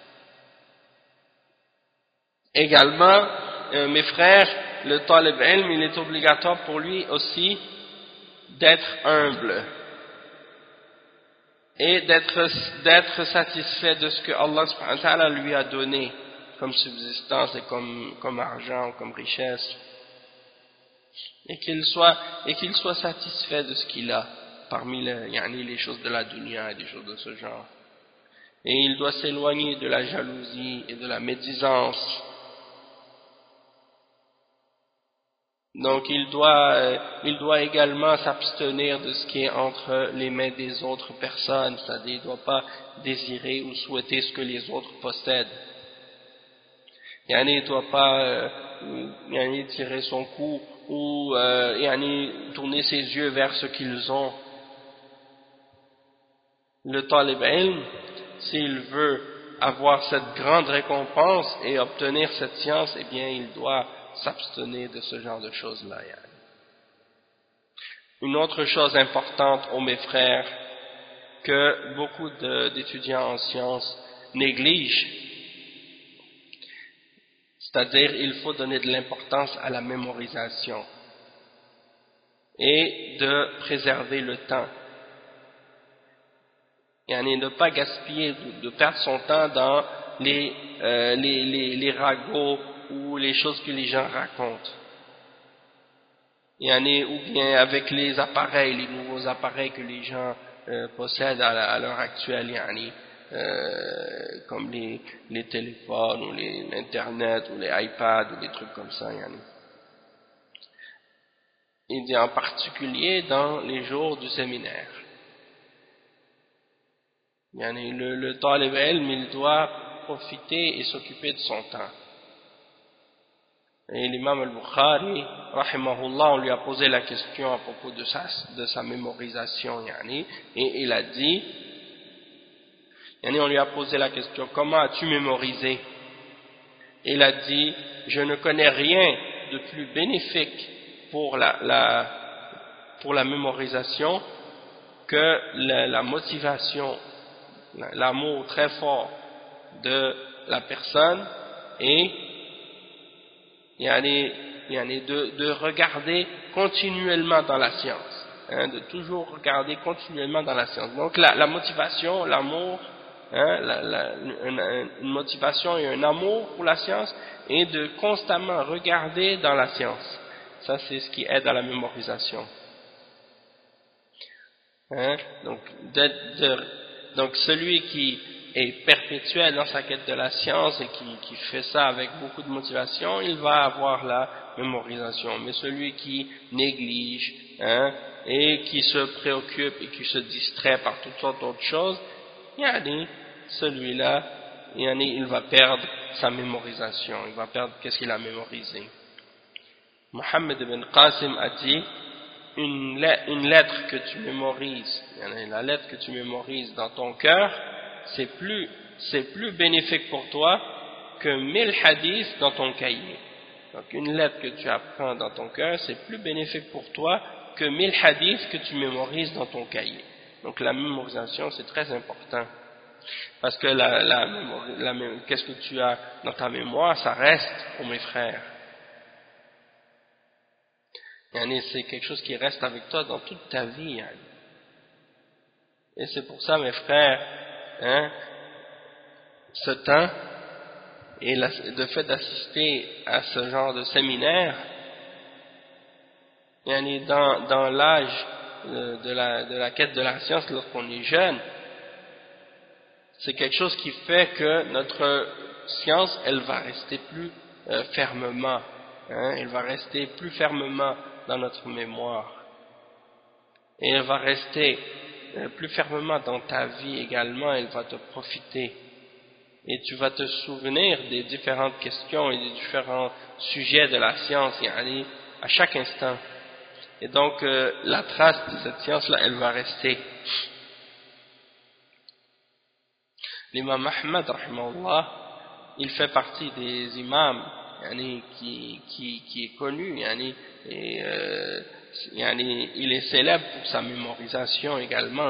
Également mes frères, le talib ilm il est obligatoire pour lui aussi d'être humble et d'être satisfait de ce que Allah subhanahu wa ta'ala lui a donné comme subsistance et comme argent, comme richesse, et qu'il soit satisfait de ce qu'il a parmi les choses de la dunya et des choses de ce genre. Et il doit s'éloigner de la jalousie et de la médisance. Donc il doit également s'abstenir de ce qui est entre les mains des autres personnes, c'est-à-dire il ne doit pas désirer ou souhaiter ce que les autres possèdent. Il ne doit pas tirer son cou ou tourner ses yeux vers ce qu'ils ont. Le talib ilm, s'il veut avoir cette grande récompense et obtenir cette science, eh bien il doit s'abstenir de ce genre de choses-là. Une autre chose importante, mes frères, que beaucoup d'étudiants en sciences négligent, c'est-à-dire il faut donner de l'importance à la mémorisation et de préserver le temps. Yani ne pas gaspiller, de perdre son temps dans les ragots ou les choses que les gens racontent. Yani, ou bien avec les appareils, les nouveaux appareils que les gens possèdent à l'heure actuelle, yani, comme les téléphones ou l'internet ou les iPads ou des trucs comme ça. Yani. Il dit en particulier dans les jours du séminaire. Yani, le talib ilm, il doit profiter et s'occuper de son temps. Et l'imam al-Bukhari, rahimahullah, on lui a posé la question à propos de sa mémorisation, yani, et il a dit, yani, on lui a posé la question, comment as-tu mémorisé? Et il a dit, je ne connais rien de plus bénéfique pour la mémorisation que la motivation, l'amour très fort de la personne et de regarder continuellement dans la science, hein, de toujours regarder continuellement dans la science. Donc la motivation, l'amour, hein, une motivation et un amour pour la science, et de constamment regarder dans la science. Ça, c'est ce qui aide à la mémorisation. Hein? Donc celui qui est perpétuel dans sa quête de la science et qui fait ça avec beaucoup de motivation, il va avoir la mémorisation. Mais celui qui néglige, hein, et qui se préoccupe et qui se distrait par toutes sortes d'autres choses, celui-là, il va perdre sa mémorisation, il va perdre qu'est-ce qu'il a mémorisé. Mohammed ibn Qasim a dit, une lettre que tu mémorises, la lettre que tu mémorises dans ton cœur, c'est plus bénéfique pour toi que 1000 hadiths dans ton cahier. Donc une lettre que tu apprends dans ton cœur, c'est plus bénéfique pour toi que 1000 hadiths que tu mémorises dans ton cahier. Donc la mémorisation, c'est très important. Parce que qu'est-ce que tu as dans ta mémoire, ça reste pour mes frères. C'est quelque chose qui reste avec toi dans toute ta vie. Et c'est pour ça, mes frères, hein, ce temps et le fait d'assister à ce genre de séminaire, dans l'âge de la quête de la science lorsqu'on est jeune, c'est quelque chose qui fait que notre science, elle va rester plus fermement, hein, elle va rester plus fermement dans notre mémoire, et elle va rester plus fermement dans ta vie également, elle va te profiter, et tu vas te souvenir des différentes questions et des différents sujets de la science, à chaque instant, et donc la trace de cette science-là, elle va rester. L'imam Ahmad, rahimahullah, il fait partie des imams qui est connu, et il est célèbre pour sa mémorisation également.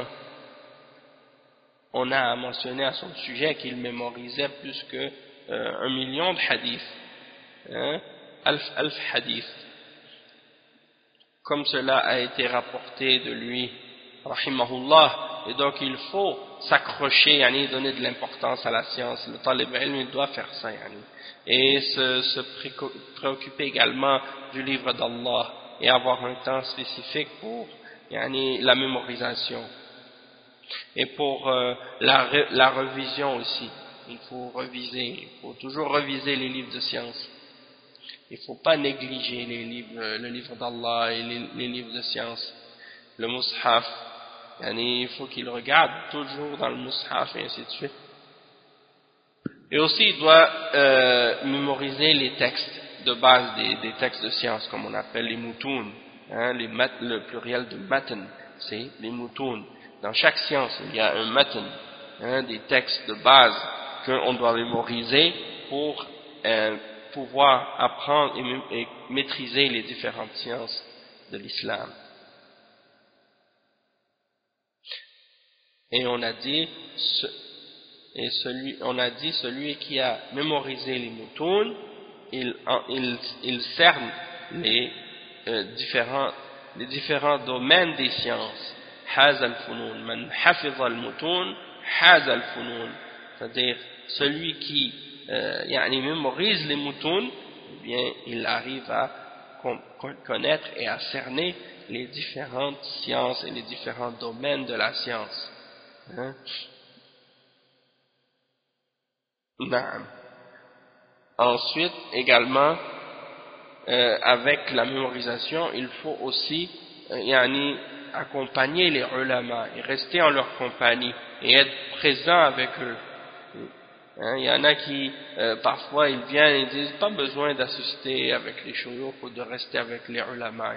On a mentionné à son sujet qu'il mémorisait plus que 1 million de hadiths, hein, alf hadiths, comme cela a été rapporté de lui, rahimahullah. Et donc il faut s'accrocher, donner de l'importance à la science. Le talib ilm, il doit faire ça, et se préoccuper également du livre d'Allah et avoir un temps spécifique pour la mémorisation et pour la revision aussi. Il faut reviser, il faut toujours reviser les livres de science. Il ne faut pas négliger le livre d'Allah et les livres de science, le mushaf. Il faut qu'il regarde toujours dans le mushaf et ainsi de suite. Et aussi il doit mémoriser les textes de base des textes de science, comme on appelle les moutoun, le pluriel de matan, c'est les moutoun. Dans chaque science il y a un matan, des textes de base qu'on doit mémoriser pour pouvoir apprendre et maîtriser les différentes sciences de l'islam. Et on a dit celui qui a mémorisé les moutoun, il cerne les différents domaines des sciences, حاز الفنون من حفظ المتون حاز الفنون, c'est-à-dire celui qui يعني mémorise les moutons, eh bien il arrive à connaître et à cerner les différentes sciences et les différents domaines de la science. Hein? Ensuite, également, avec la mémorisation, il faut aussi accompagner les ulama et rester en leur compagnie et être présent avec eux. Hein, il y en a qui, parfois, ils viennent et disent pas besoin d'assister avec les shuyukh ou de rester avec les ulama,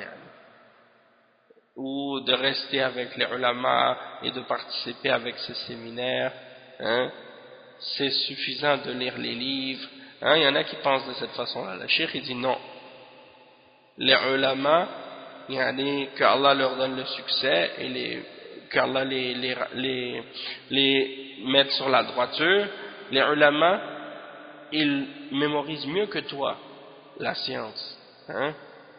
ou de rester avec les ulama et de participer avec ces séminaires. Hein, c'est suffisant de lire les livres. Hein, il y en a qui pensent de cette façon-là. Le cheikh il dit non. Les ulama, que Allah leur donne le succès et qu'Allah les mette sur la droiture. Les ulama, ils mémorisent mieux que toi la science. Hein?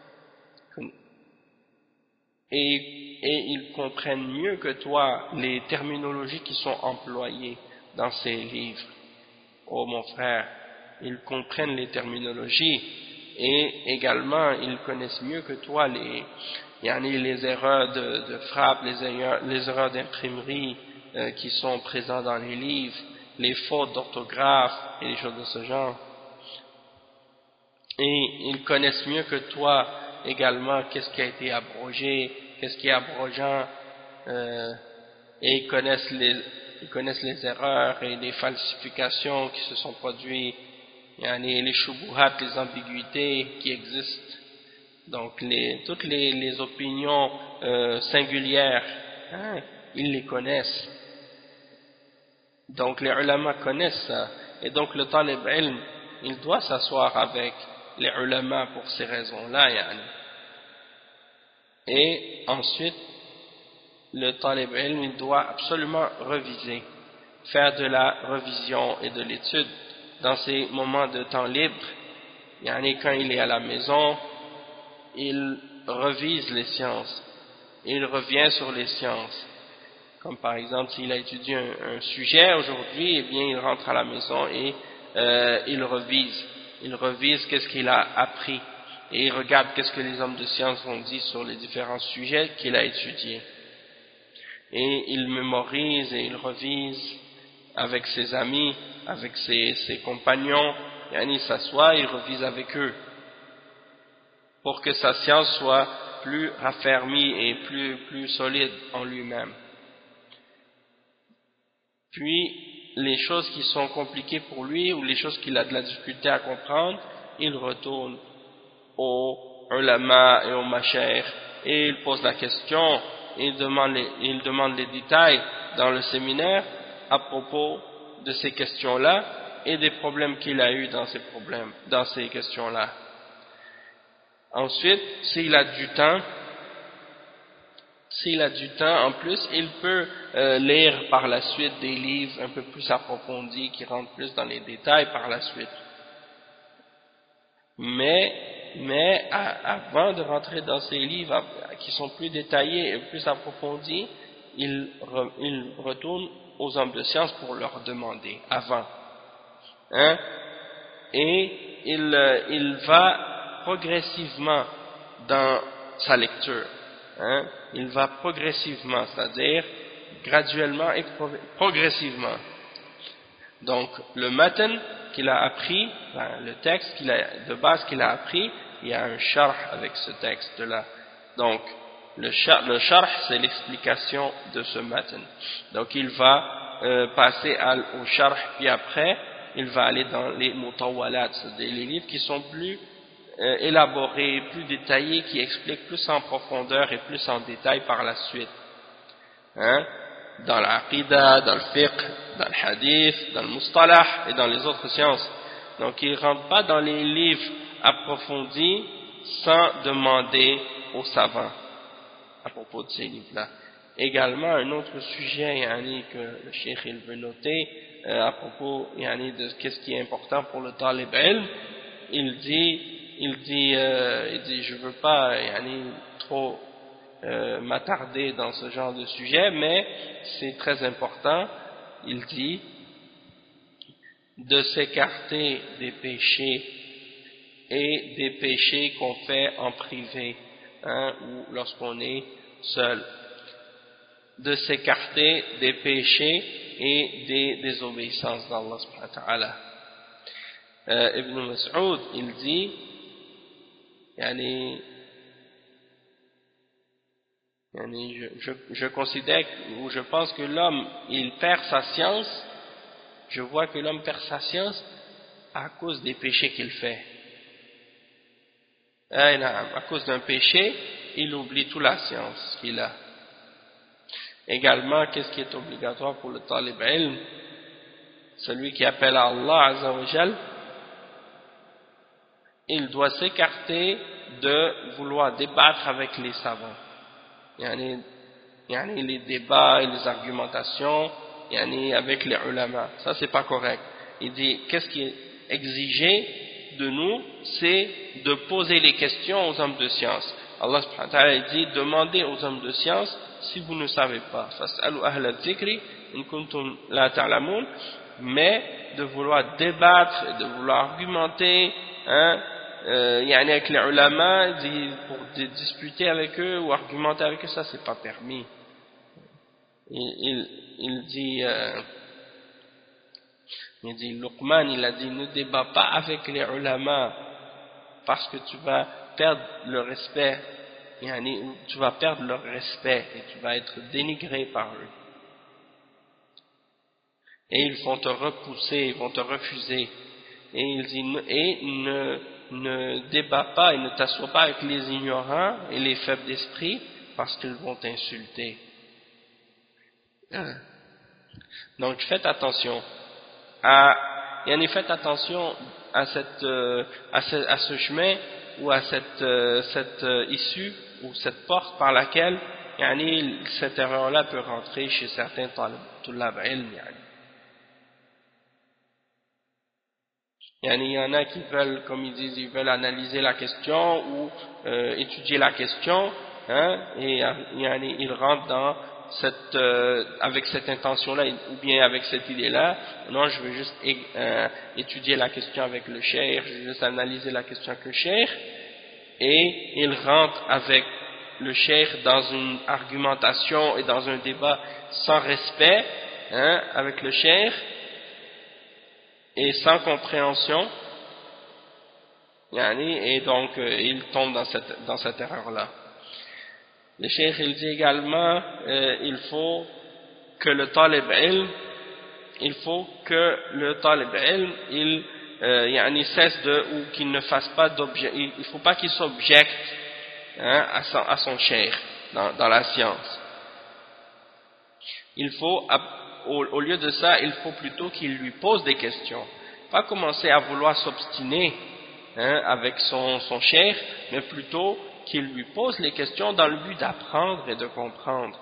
Et ils comprennent mieux que toi les terminologies qui sont employées dans ces livres. Oh mon frère, ils comprennent les terminologies et également ils connaissent mieux que toi les erreurs de frappe, les erreurs d'imprimerie qui sont présentes dans les livres, les fautes d'orthographe et des choses de ce genre. Et ils connaissent mieux que toi également qu'est-ce qui a été abrogé, qu'est-ce qui est abrogeant, et ils connaissent les erreurs et les falsifications qui se sont produites, les shubuhat, les ambiguïtés qui existent. Donc toutes les opinions singulières, hein, ils les connaissent. Donc les ulama connaissent ça. Et donc le talib ilm, il doit s'asseoir avec les ulama pour ces raisons-là. Et ensuite, le talib ilm, il doit absolument reviser, faire de la revision et de l'étude dans ses moments de temps libre. Quand il est à la maison, il revise les sciences, il revient sur les sciences. Comme par exemple, s'il a étudié un sujet aujourd'hui, eh bien il rentre à la maison et il revise qu'est-ce qu'il a appris et il regarde qu'est-ce que les hommes de science ont dit sur les différents sujets qu'il a étudiés. Et il mémorise et il revise avec ses amis, avec ses compagnons, il s'assoit, il revise avec eux pour que sa science soit plus raffermie et plus solide en lui-même. Puis, les choses qui sont compliquées pour lui ou les choses qu'il a de la difficulté à comprendre, il retourne aux ulama et aux mashayikh et il pose la question et il demande les détails dans le séminaire à propos de ces questions-là et des problèmes qu'il a eu dans ces questions-là. Ensuite, s'il a du temps en plus, il peut lire par la suite des livres un peu plus approfondis qui rentrent plus dans les détails par la suite. Mais avant de rentrer dans ces livres qui sont plus détaillés et plus approfondis, il retourne aux hommes de science pour leur demander avant. Hein? Et il va progressivement dans sa lecture. Hein? Il va progressivement, c'est-à-dire graduellement et progressivement. Donc le matan qu'il a appris, le texte de base qu'il a appris, il y a un sharh avec ce texte-là. Donc le sharh c'est l'explication de ce matan. Donc il va passer au sharh, puis après il va aller dans les mutawwalat, c'est-à-dire les livres qui sont plus élaborés, plus détaillés, qui expliquent plus en profondeur et plus en détail par la suite. Hein? Dans l'aqidah, dans le fiqh, dans le hadith, dans le mustalah et dans les autres sciences. Donc il ne rentre pas dans les livres approfondis sans demander aux savants à propos de ces livres-là. Également, un autre sujet que le cheikh il veut noter à propos de qu'est-ce qui est important pour le talib ilm, il dit je veux pas trop m'attarder dans ce genre de sujet, mais c'est très important. Il dit de s'écarter des péchés et des péchés qu'on fait en privé, ou lorsqu'on est seul, de s'écarter des péchés et des désobéissances d'Allah subhanahu wa ta'ala. Ibn Mas'ud, il dit, je considère, ou je pense que l'homme, il perd sa science, je vois que l'homme perd sa science à cause des péchés qu'il fait. À cause d'un péché, il oublie toute la science qu'il a. Également, qu'est-ce qui est obligatoire pour le talib ilm? Celui qui appelle à Allah Azza wa Jal, il doit s'écarter de vouloir débattre avec les savants. Les débats et les argumentations avec les ulama. Ça, c'est pas correct. Il dit, qu'est-ce qui est exigé de nous, c'est de poser les questions aux hommes de science. Allah subhanahu wa ta'ala dit, demandez aux hommes de science si vous ne savez pas. Fas'alu ahla dhikri in kuntum la ta'lamun. Mais de vouloir débattre, de vouloir argumenter, avec les ulama, pour discuter avec eux ou argumenter avec eux, ça c'est pas permis. Il dit Luqman, il a dit, ne débat pas avec les ulama parce que tu vas perdre le respect, tu vas perdre leur respect et tu vas être dénigré par eux. Et ils vont te repousser, ils vont te refuser. Et il dit, ne débat pas et ne t'assois pas avec les ignorants et les faibles d'esprit parce qu'ils vont t'insulter. Donc faites attention faites attention à ce chemin ou à cette issue ou cette porte par laquelle cette erreur-là peut rentrer chez certains tulab ilm. Il y en a qui veulent, comme ils disent, ils veulent analyser la question ou étudier la question, et ils rentrent dans avec cette intention-là ou bien avec cette idée-là. Non, je veux juste étudier la question avec le cheikh, je veux juste analyser la question avec le cheikh, et ils rentrent avec le cheikh dans une argumentation et dans un débat sans respect, avec le cheikh, et sans compréhension, et donc il tombe dans cette erreur-là. Le cheikh il dit également, il faut que le talib ilm, il cesse ou qu'il ne fasse pas d'objet, il ne faut pas qu'il s'objecte à son cheikh dans la science. Il faut, au lieu de ça, il faut plutôt qu'il lui pose des questions. Pas commencer à vouloir s'obstiner avec son cheikh, mais plutôt qu'il lui pose les questions dans le but d'apprendre et de comprendre.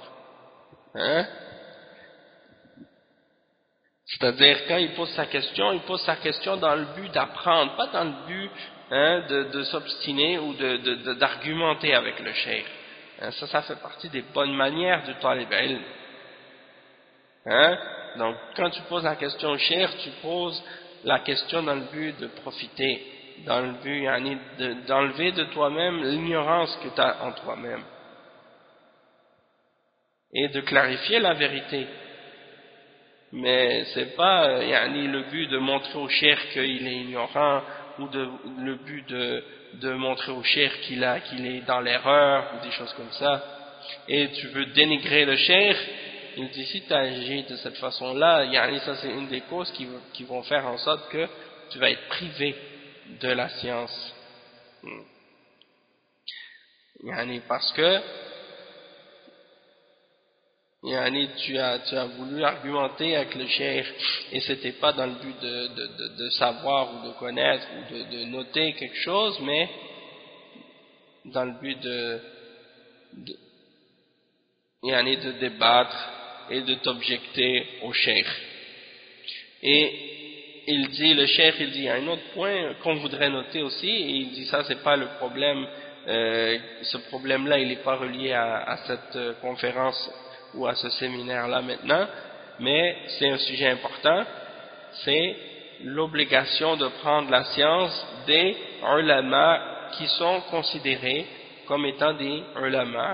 C'est-à-dire, quand il pose sa question dans le but d'apprendre, pas dans le but de s'obstiner ou d'argumenter avec le cheikh. Ça fait partie des bonnes manières du talib ilm. Donc, quand tu poses la question au cheikh, tu poses la question dans le but de profiter, dans le but d'enlever de toi-même l'ignorance que tu as en toi-même et de clarifier la vérité. Mais c'est pas le but de montrer au cheikh qu'il est ignorant ou le but de montrer au cheikh qu'il est dans l'erreur ou des choses comme ça. Et tu veux dénigrer le cheikh. Il dit, si tu agis de cette façon-là, ça c'est une des causes qui vont faire en sorte que tu vas être privé de la science. Parce que tu as voulu argumenter avec le cheikh et c'était pas dans le but de savoir ou de connaître ou de noter quelque chose, mais dans le but de débattre et de t'objecter au cheikh. Et le cheikh il dit, il y a un autre point qu'on voudrait noter aussi, et il dit ça c'est pas le problème ce problème-là, il n'est pas relié à cette conférence ou à ce séminaire-là maintenant, mais c'est un sujet important, c'est l'obligation de prendre la science des ulama qui sont considérés comme étant des ulama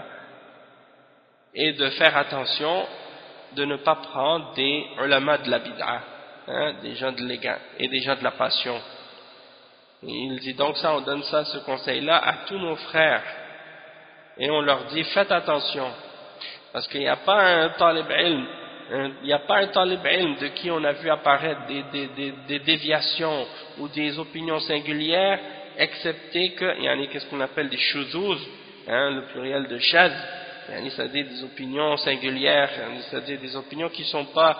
et de faire attention de ne pas prendre des ulama de la bid'a, des gens de l'égard et des gens de la passion. Et il dit donc ça, on donne ça, ce conseil-là à tous nos frères et on leur dit faites attention parce qu'il n'y a pas un talib ilm, il n'y a pas un talib ilm de qui on a vu apparaître des déviations ou des opinions singulières excepté que, qu'est-ce qu'on appelle des shuzuz, le pluriel de shaz, c'est-à-dire des opinions singulières, c'est-à-dire des opinions qui sont pas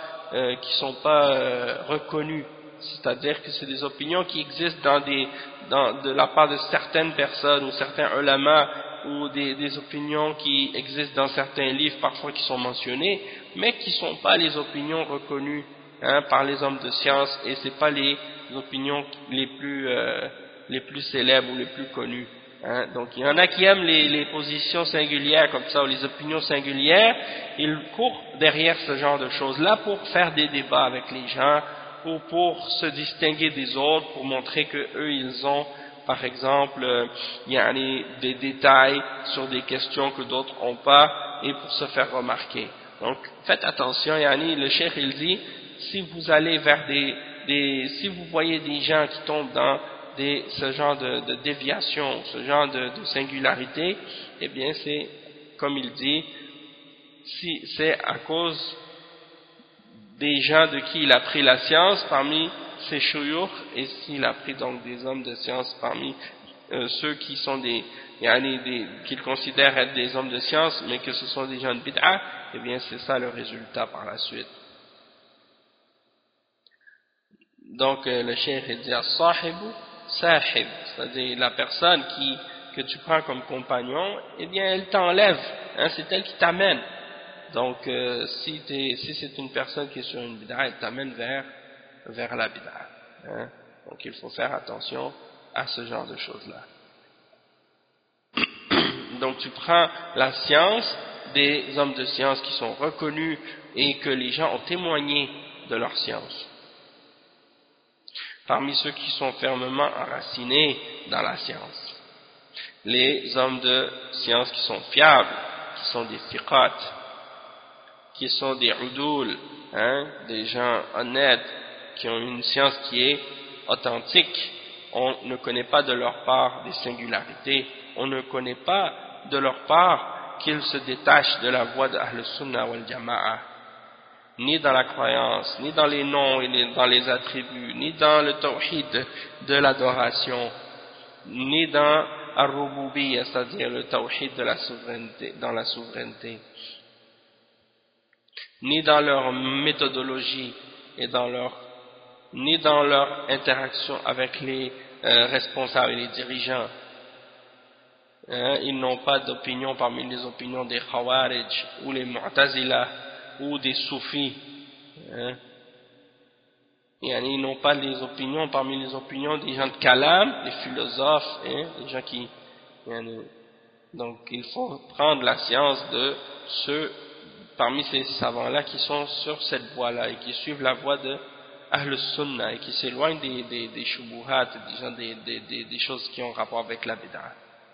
reconnues, c'est-à-dire que c'est des opinions qui existent de la part de certaines personnes ou certains ulama ou des opinions qui existent dans certains livres parfois qui sont mentionnées, mais qui ne sont pas les opinions reconnues par les hommes de science et c'est pas les opinions les plus célèbres ou les plus connues. Donc il y en a qui aiment les positions singulières comme ça ou les opinions singulières, ils courent derrière ce genre de choses-là pour faire des débats avec les gens ou pour se distinguer des autres, pour montrer que eux ils ont par exemple des détails sur des questions que d'autres n'ont pas et pour se faire remarquer. Donc faites attention, le cheikh il dit si vous allez vers si vous voyez des gens qui tombent dans ce genre de déviation, ce genre de singularité, eh bien c'est, comme il dit, si c'est à cause des gens de qui il a pris la science parmi ses shuyukh, et s'il a pris donc des hommes de science parmi ceux qui sont qu'il considère être des hommes de science, mais que ce sont des gens de bid'a, eh bien c'est ça le résultat par la suite. Donc le cheikh dit as-sahibu sahib, c'est-à-dire la personne que tu prends comme compagnon, eh bien elle t'enlève, c'est elle qui t'amène. Donc si c'est une personne qui est sur une bid'a, elle t'amène vers la bid'a. Donc il faut faire attention à ce genre de choses-là. Donc tu prends la science des hommes de science qui sont reconnus et que les gens ont témoigné de leur science. Parmi ceux qui sont fermement enracinés dans la science, les hommes de science qui sont fiables, qui sont des thiqat, qui sont des udul, des gens honnêtes, qui ont une science qui est authentique, on ne connaît pas de leur part des singularités, on ne connaît pas de leur part qu'ils se détachent de la voie de Ahl Sunnah wal Jama'a, ni dans la croyance, ni dans les noms et dans les attributs, ni dans le tawhid de l'adoration, ni dans al-rububiyya, c'est-à-dire le tawhid de la souveraineté, dans la souveraineté, ni dans leur méthodologie et ni dans leur interaction avec les responsables et les dirigeants. Ils n'ont pas d'opinion parmi les opinions des Khawarij ou les Mu'tazila ou des Soufis. Ils n'ont pas les opinions parmi les opinions des gens de Kalam, des philosophes, des gens qui... Donc il faut prendre la science de ceux parmi ces savants-là qui sont sur cette voie-là et qui suivent la voie de Ahl Sunnah et qui s'éloignent des shubuhat, des choses qui ont rapport avec la bid'a.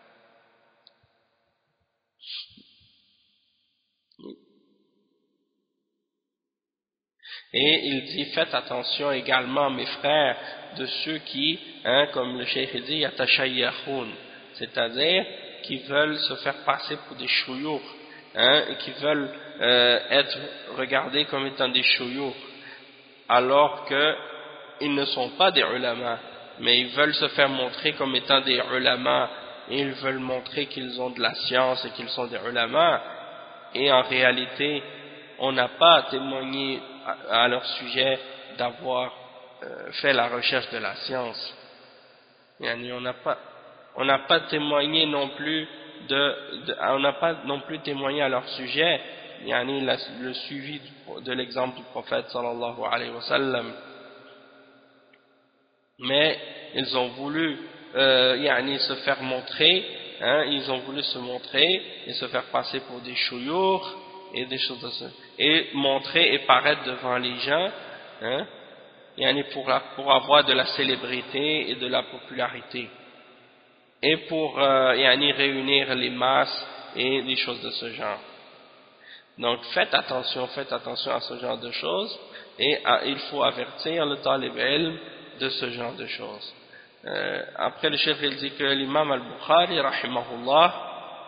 Et il dit faites attention également mes frères de ceux qui, comme le cheikh dit, yatashayyahun, c'est-à-dire qui veulent se faire passer pour des shuyukh, et qui veulent être regardés comme étant des shuyukh, alors qu'ils ne sont pas des ulama, mais ils veulent se faire montrer comme étant des ulama, et ils veulent montrer qu'ils ont de la science et qu'ils sont des ulama, et en réalité, on n'a pas témoigné à leur sujet d'avoir fait la recherche de la science. On n'a pas témoigné non plus on n'a pas non plus témoigné à leur sujet le suivi de l'exemple du prophète sallallahu alayhi wa sallam, mais ils ont voulu se faire montrer hein, ils ont voulu se montrer et se faire passer pour des chouyours et des choses de ça, et montrer et paraître devant les gens, hein, pour avoir de la célébrité et de la popularité, et pour réunir les masses et des choses de ce genre. Donc faites attention à ce genre de choses, et il faut avertir le talib ilm de ce genre de choses. Après le chef il dit que l'imam al-Bukhari rahimahullah,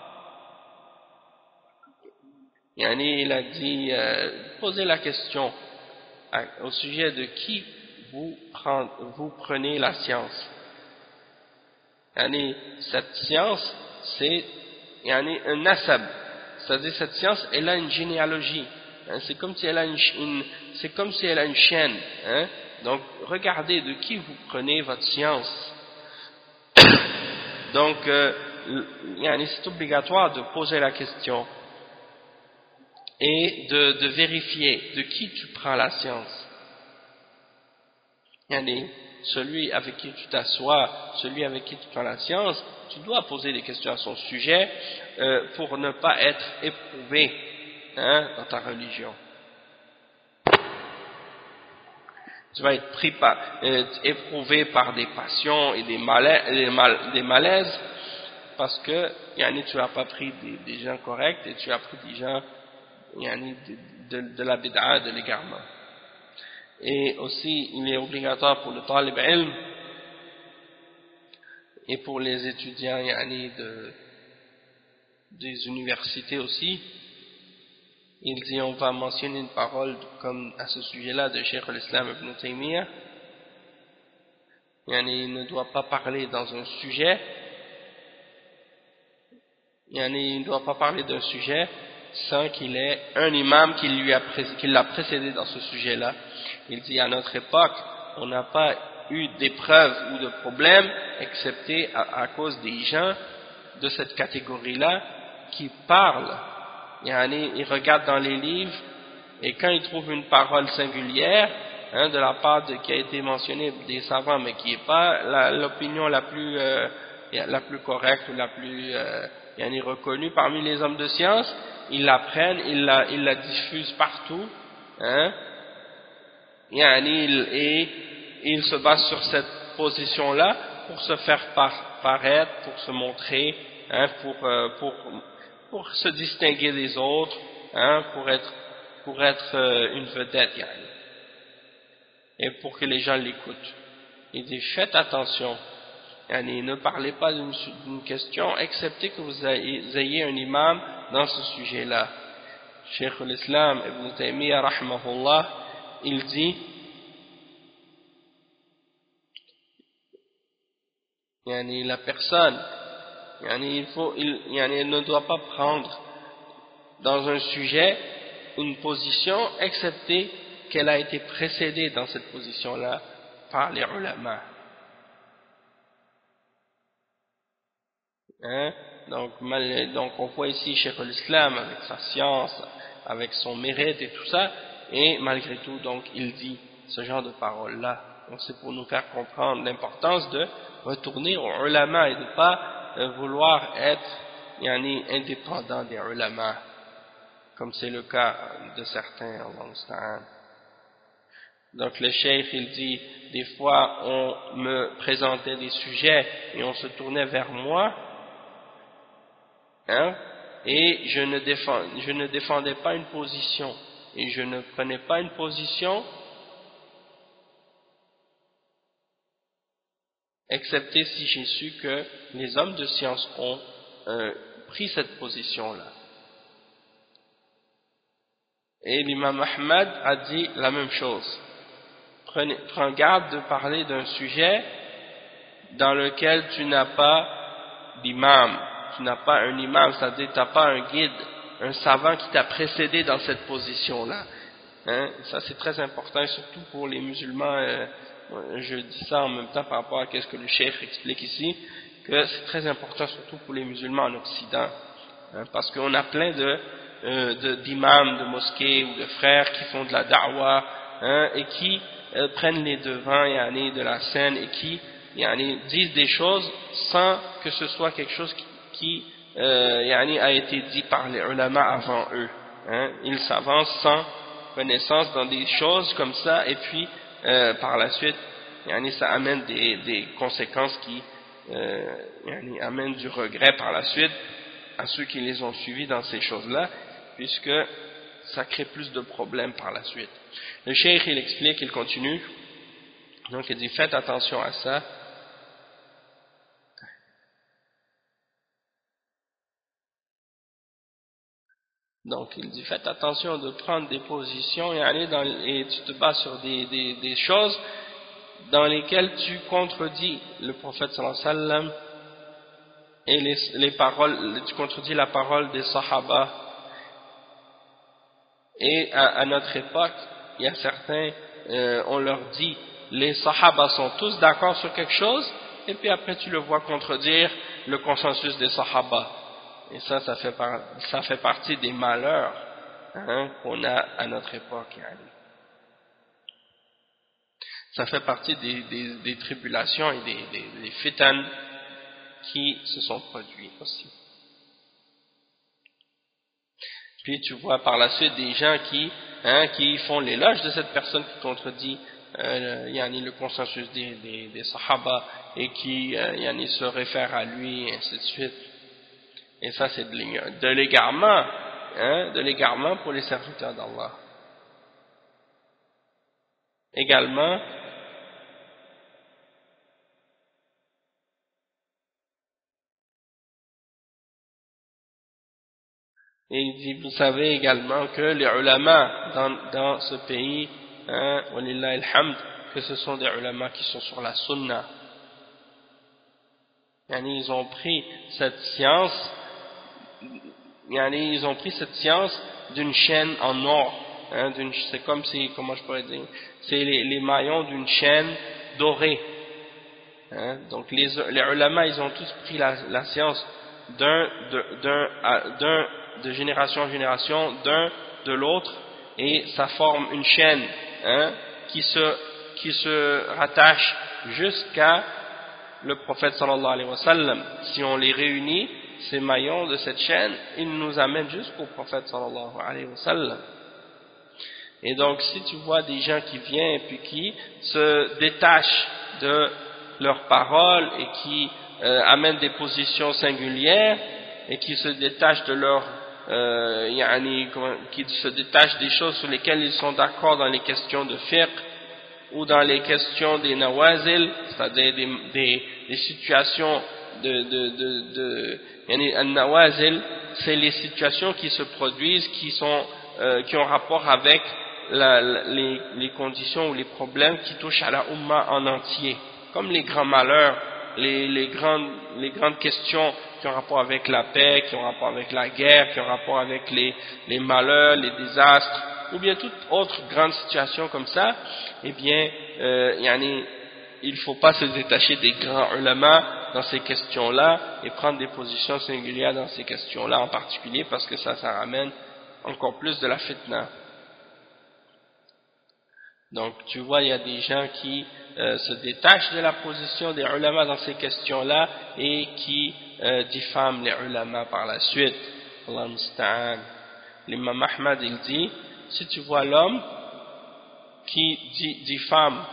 il a dit posez la question au sujet de qui vous prenez la science. Cette science c'est un nasab, c'est-à-dire cette science elle a une généalogie, c'est comme si elle a une chaîne, hein. Donc regardez de qui vous prenez votre science. Donc c'est obligatoire de poser la question et de vérifier de qui tu prends la science. Celui avec qui tu t'assois, celui avec qui tu prends la science, tu dois poser des questions à son sujet pour ne pas être éprouvé, hein, dans ta religion. Tu vas être éprouvé par des passions et des malaises, parce que tu n'as pas pris des gens corrects et tu as pris des gens de la bid'a, de l'égarement. Et aussi il est obligatoire pour le talib ilm et pour les étudiants des universités aussi. Il dit, on va mentionner une parole comme à ce sujet-là de Cheikh al-Islam ibn Taymiyyah. Il ne doit pas parler dans un sujet, il ne doit pas parler d'un sujet sans qu'il ait un imam qui l'a précédé dans ce sujet-là. Il dit, à notre époque, on n'a pas eu d'épreuves ou de problèmes, excepté à cause des gens de cette catégorie-là qui parlent. Ils regardent dans les livres et quand ils trouvent une parole singulière, hein, de la part qui a été mentionnée des savants mais qui n'est pas l'opinion la plus correcte ou la plus reconnue parmi les hommes de science, ils la prennent, ils la diffusent partout, hein, et ils se basent sur cette position-là pour se faire paraître, pour se montrer, hein, pour se distinguer des autres, hein, pour être une vedette, et pour que les gens l'écoutent. Il dit, faites attention, ne parlez pas d'une question, excepté que vous ayez un imam dans ce sujet-là. Cheikh al-Islam ibn Taymiyyah rahimahullah, il dit, la personne, il ne doit pas prendre dans un sujet une position, excepté qu'elle a été précédée dans cette position-là par les ulama. Hein? Donc on voit ici Cheikh al-Islam avec sa science, avec son mérite et tout ça, et malgré tout, donc il dit ce genre de paroles-là. Donc c'est pour nous faire comprendre l'importance de retourner aux ulama et de ne pas vouloir être indépendant des ulama, comme c'est le cas de certains. Donc le cheikh il dit, des fois on me présentait des sujets et on se tournait vers moi, hein, et je ne défendais pas une position et je ne prenais pas une position excepté si j'ai su que les hommes de science ont pris cette position-là. Et l'imam Ahmad a dit la même chose. Prends garde de parler d'un sujet dans lequel tu n'as pas d'imam, tu n'as pas un imam, c'est-à-dire tu n'as pas un guide, un savant qui t'a précédé dans cette position-là. Hein? Ça c'est très important, surtout pour les musulmans. Je dis ça en même temps par rapport à ce que le cheikh explique ici, que c'est très important surtout pour les musulmans en Occident, hein, parce qu'on a plein d'imams, de mosquées ou de frères qui font de la da'wah, hein, et qui prennent les devants de la scène et qui disent des choses sans que ce soit quelque chose qui a été dit par les ulama avant eux. Ils s'avancent sans connaissance dans des choses comme ça, et puis par la suite ça amène des conséquences qui amènent du regret par la suite à ceux qui les ont suivis dans ces choses-là, puisque ça crée plus de problèmes par la suite. Le cheikh il explique, il continue, donc il dit faites attention à ça. Donc il dit faites attention de prendre des positions et tu te bases sur des choses dans lesquelles tu contredis le prophète sallallahu alayhi wa sallam et les paroles, tu contredis la parole des sahaba. Et à notre époque, il y a certains, on leur dit les sahaba sont tous d'accord sur quelque chose, et puis après tu le vois contredire le consensus des sahaba. Et ça fait partie des malheurs qu'on a à notre époque. Ça fait partie des tribulations et des fitan qui se sont produits aussi. Puis tu vois par la suite des gens qui font l'éloge de cette personne qui contredit le consensus des sahaba et qui se réfèrent à lui et ainsi de suite. Et ça c'est de l'égarement pour les serviteurs d'Allah. Également, et il dit, vous savez également que les ulama dans ce pays, walillahi alhamd, que ce sont des ulama qui sont sur la sunna. Ils ont pris cette science, d'une chaîne en or, c'est comme si, comment je pourrais dire, c'est les maillons d'une chaîne dorée. Donc les ulama, ils ont tous pris la science de génération en génération, d'un de l'autre, et ça forme une chaîne qui se rattache jusqu'à le prophète sallallahu alayhi wa sallam. Si on les réunit, ces maillons de cette chaîne, ils nous amènent jusqu'au prophète sallallahu alayhi wa sallam. Et donc si tu vois des gens qui viennent et puis qui se détachent de leurs paroles et qui amènent des positions singulières et qui se détachent de qui se détachent des choses sur lesquelles ils sont d'accord dans les questions de fiqh ou dans les questions des nawazil, c'est-à-dire des situations un nawazil, c'est les situations qui se produisent qui ont rapport avec les conditions ou les problèmes qui touchent à la Ummah en entier, comme les grands malheurs, les grandes questions qui ont rapport avec la paix, qui ont rapport avec la guerre, qui ont rapport avec les malheurs, les désastres, ou bien toute autre grande situation comme ça. Eh bien, il ne faut pas se détacher des grands ulama dans ces questions-là et prendre des positions singulières dans ces questions-là en particulier, parce que ça ramène encore plus de la fitna. Donc tu vois, il y a des gens qui se détachent de la position des ulama dans ces questions-là et qui diffament les ulama par la suite. Allah musta'an. L'imam Ahmad il dit, si tu vois l'homme qui diffame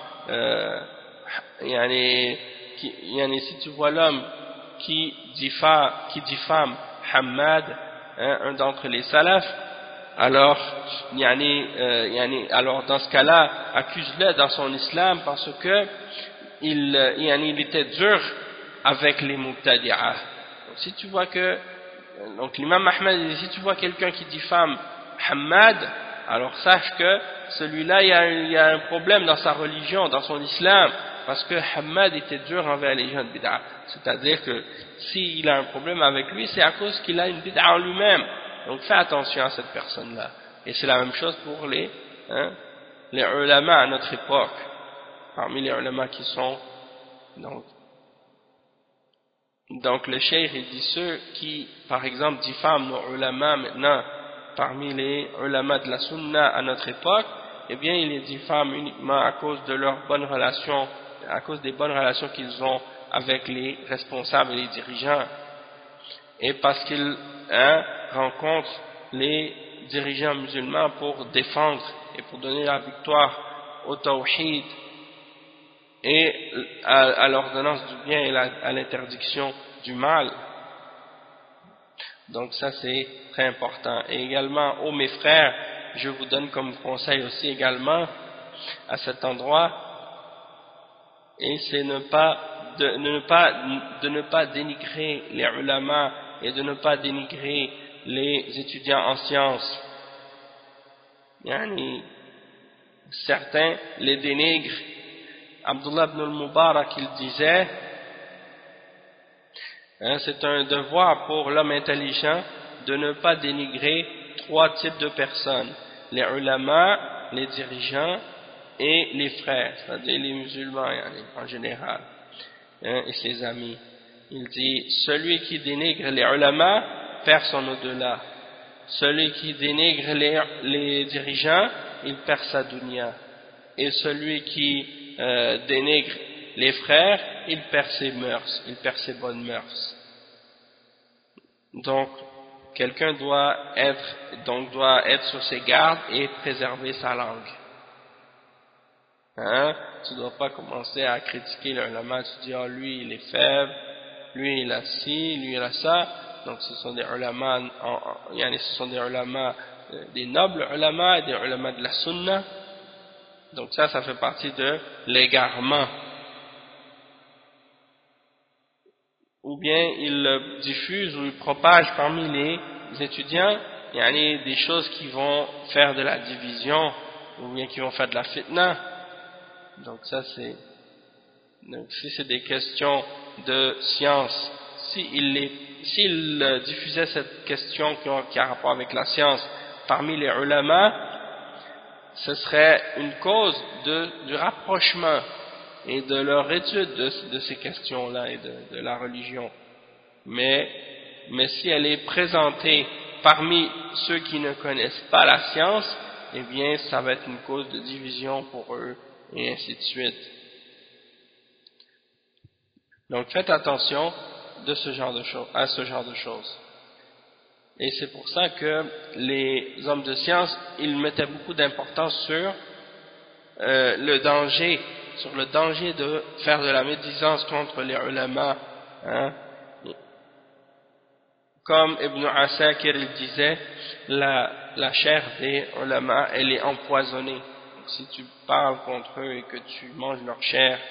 si tu vois l'homme qui diffame Hammad, un d'entre les salafs, alors alors dans ce cas-là accuse-le dans son islam, parce que il était dur avec les mubtadi'ah. Donc si tu vois donc l'imam Ahmad dit, si tu vois quelqu'un qui diffame Hammad, alors sache que celui-là il y a un problème dans sa religion, dans son islam, parce que Hammad était dur envers les gens de bid'a. C'est-à-dire que s'il a un problème avec lui, c'est à cause qu'il a une bid'a en lui-même. Donc fais attention à cette personne-là. Et c'est la même chose pour les ulama à notre époque, parmi les ulama qui sont donc le cheikh il dit, ceux qui par exemple diffament nos ulama maintenant parmi les ulama de la sunna à notre époque, eh bien ils les diffament uniquement à cause de leurs bonnes relations, à cause des bonnes relations qu'ils ont avec les responsables et les dirigeants. et parce qu'il rencontre les dirigeants musulmans pour défendre et pour donner la victoire au tawhid et à l'ordonnance du bien et à l'interdiction du mal. Donc ça c'est très important. Et également, mes frères, je vous donne comme conseil aussi également à cet endroit, et c'est de ne pas dénigrer les ulama et de ne pas dénigrer les étudiants en sciences. Yani, certains les dénigrent. Abdullah ibn al-Mubarak, il disait, c'est un devoir pour l'homme intelligent de ne pas dénigrer 3 types de personnes: les ulama, les dirigeants et les frères, c'est-à-dire les musulmans en général, et ses amis. Il dit, celui qui dénigre les ulama perd son au-delà, celui qui dénigre les dirigeants, il perd sa dunya, et celui qui dénigre les frères, il perd ses mœurs, il perd ses bonnes mœurs. Donc quelqu'un doit être sur ses gardes et préserver sa langue. Tu ne dois pas commencer à critiquer l'ulama, tu dis, lui il est faible, lui il a ci, lui il a ça. Donc ce sont des ulama, ce sont des ulama, des nobles ulama et des ulama de la sunna. Donc ça fait partie de l'égarement. Ou bien il diffuse ou il propage parmi les étudiants des choses qui vont faire de la division ou bien qui vont faire de la fitna. Donc ça donc si c'est des questions de science, s'il diffusait cette question qui a rapport avec la science parmi les ulama, ce serait une cause du rapprochement et de leur étude de ces questions-là et de la religion. Mais si elle est présentée parmi ceux qui ne connaissent pas la science, eh bien ça va être une cause de division pour eux, et ainsi de suite. Donc faites attention à ce genre de choses. Et c'est pour ça que les hommes de science, ils mettaient beaucoup d'importance sur le danger de faire de la médisance contre les ulama. Comme Ibn Asakir il disait, la chair des ulama, elle est empoisonnée. Donc, si tu parles contre eux et que tu manges leur chair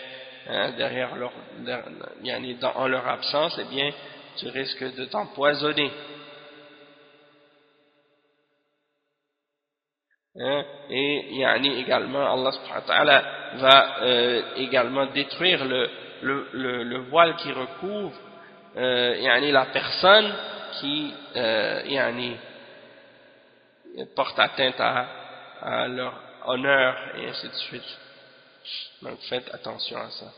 en leur absence, eh bien tu risques de t'empoisonner. Et également Allah subhanahu wa ta'ala va également détruire le voile qui recouvre la personne qui porte atteinte à leur honneur et ainsi de suite. Donc faites attention à ça.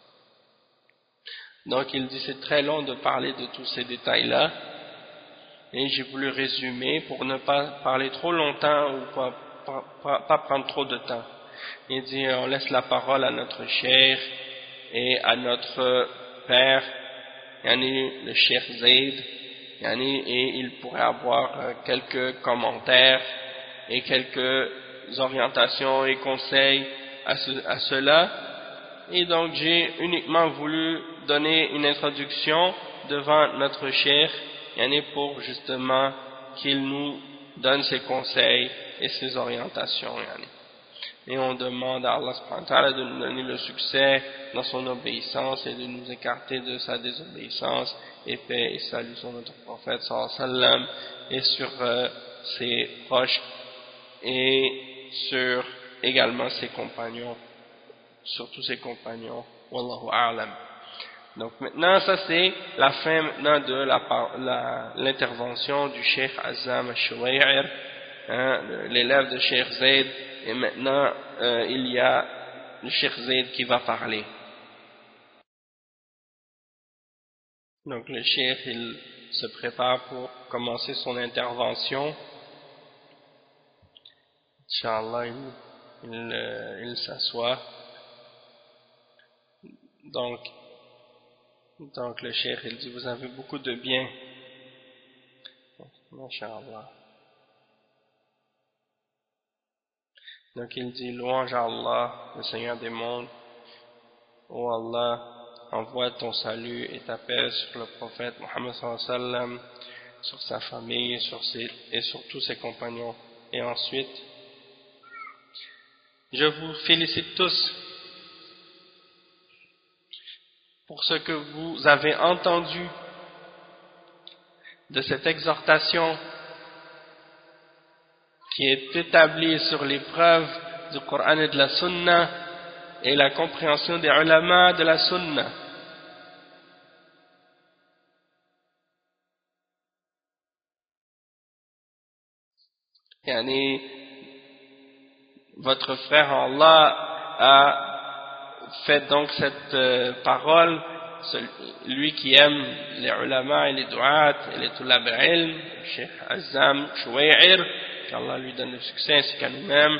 Donc il dit, c'est très long de parler de tous ces détails là, et j'ai voulu résumer pour ne pas parler trop longtemps ou pas prendre trop de temps. Il dit, on laisse la parole à notre cheikh et à notre père, le cheikh Zayd, et il pourrait avoir quelques commentaires et quelques orientations et conseils à cela. Et donc j'ai uniquement voulu donner une introduction devant notre cheikh, pour justement qu'il nous donne ses conseils et ses orientations. Et on demande à Allah subhanahu wa ta'ala de nous donner le succès dans son obéissance et de nous écarter de sa désobéissance, et paix et salut sur notre prophète sallallahu alayhi wa sallam et sur ses proches et sur également ses compagnons, sur tous ses compagnons. Wallahu a'lam. Donc maintenant, ça c'est la fin maintenant de l'intervention du Cheikh Azzam al-Shuway'ir, l'élève de Cheikh Zayd, et maintenant il y a le Cheikh Zayd qui va parler. Donc le Cheikh, il se prépare pour commencer son intervention. Inch'Allah, il s'assoit. Donc le cheikh il dit, vous avez beaucoup de bien Masha'Allah. Donc il dit louange à Allah, le Seigneur des mondes. Ô Allah, envoie ton salut et ta paix sur le prophète Mohammed sallallahu alayhi wa sallam, sur sa famille et sur tous ses compagnons. Et ensuite, je vous félicite tous pour ce que vous avez entendu de cette exhortation qui est établie sur les preuves du Coran et de la Sunna et la compréhension des ulama de la Sunna. Yani, votre frère Allah a fait donc cette parole, lui qui aime les ulama et les du'at et les tulab al-ilm, Cheikh Azam Chouaïr, qu'Allah lui donne le succès ainsi qu'à nous-mêmes,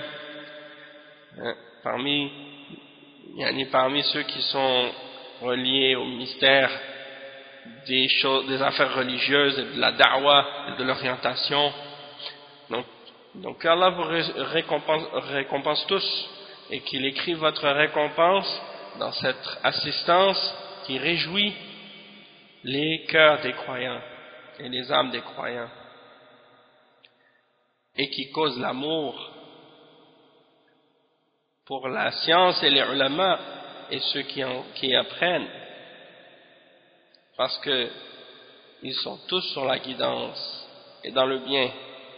parmi ceux qui sont reliés au ministère des affaires religieuses et de la da'wah et de l'orientation. Donc Allah vous récompense tous et qu'il écrive votre récompense dans cette assistance qui réjouit les cœurs des croyants et les âmes des croyants et qui cause l'amour pour la science et les ulama et ceux qui apprennent, parce que ils sont tous sur la guidance et dans le bien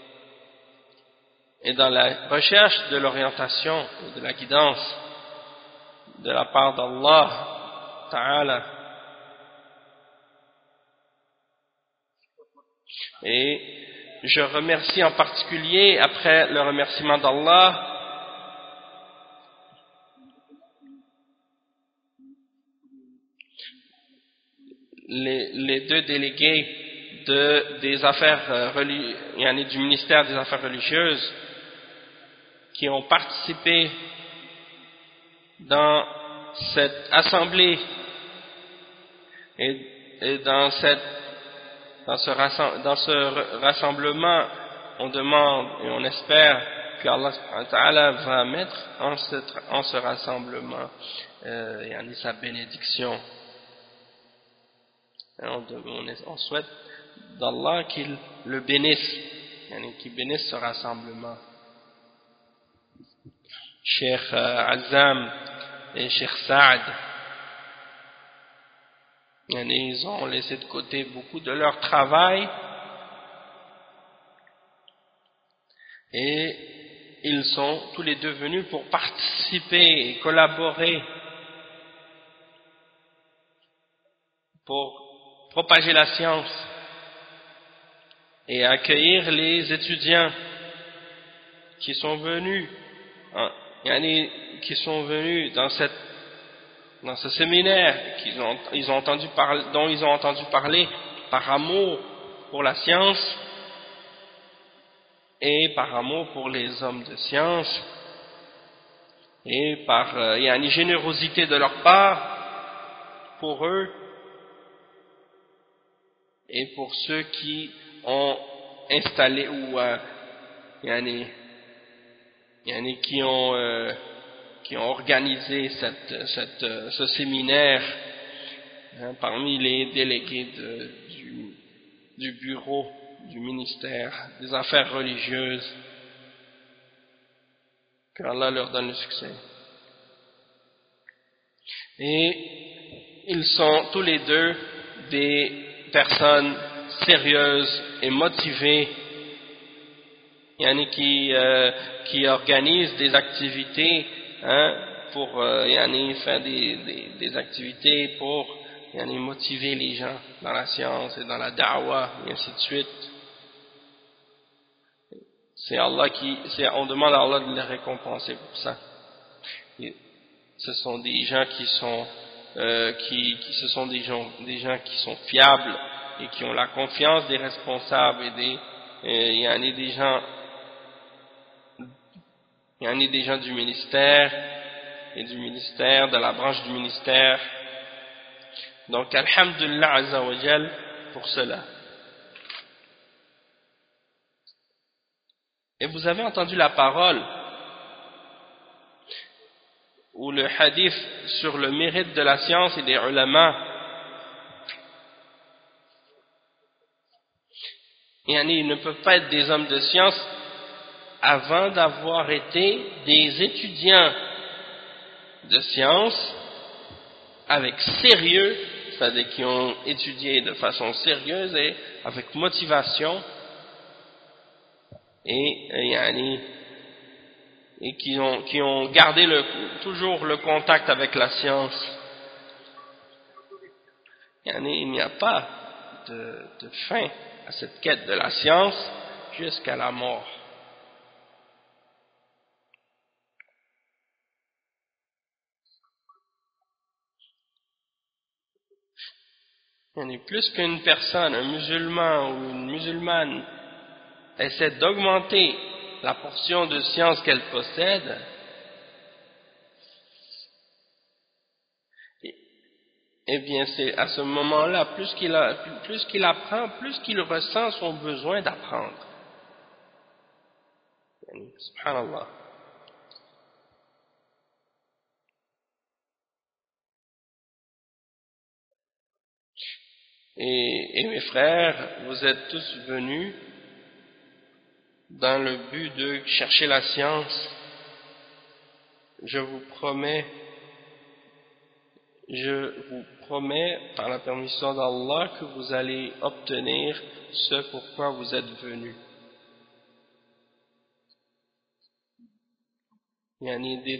et dans la recherche de l'orientation et de la guidance de la part d'Allah Ta'ala. Et je remercie en particulier, après le remerciement d'Allah, les deux délégués des affaires du ministère des affaires religieuses qui ont participé dans cette assemblée et dans ce rassemblement. On demande et on espère que Allah subhanahu wa ta'ala va mettre en ce rassemblement sa bénédiction. On souhaite d'Allah qu'il le bénisse, qu'il bénisse ce rassemblement. Cheikh Azam et Cheikh Saad, ils ont laissé de côté beaucoup de leur travail et ils sont tous les deux venus pour participer et collaborer pour propager la science et accueillir les étudiants qui sont venus dans ce séminaire dont ils ont entendu parler par amour pour la science et par amour pour les hommes de science et par générosité de leur part pour eux et pour ceux qui ont installé ou qui ont organisé ce séminaire parmi les délégués du bureau du ministère des affaires religieuses. Que Allah leur donne le succès. Et ils sont tous les deux des personnes sérieuses et motivées qui organisent des activités pour faire des activités pour motiver les gens dans la science et dans la da'wah et ainsi de suite. On demande à Allah de les récompenser pour ça. Et ce sont des gens des gens qui sont fiables et qui ont la confiance des responsables et des gens du ministère et de la branche du ministère. Donc alhamdulillah azza wa jal pour cela. Et vous avez entendu la parole ou le hadith sur le mérite de la science et des ulama. Ils ne peuvent pas être des hommes de science avant d'avoir été des étudiants de science avec sérieux, c'est-à-dire qui ont étudié de façon sérieuse et avec motivation et qui ont gardé toujours le contact avec la science. Il n'y a pas de fin à cette quête de la science jusqu'à la mort. Plus qu'une personne, un musulman ou une musulmane essaie d'augmenter la portion de science qu'elle possède, eh bien c'est à ce moment-là, plus qu'il apprend, plus qu'il ressent son besoin d'apprendre. Subhanallah. Et mes frères, vous êtes tous venus dans le but de chercher la science. Je vous promets par la permission d'Allah que vous allez obtenir ce pourquoi vous êtes venus. Il y a des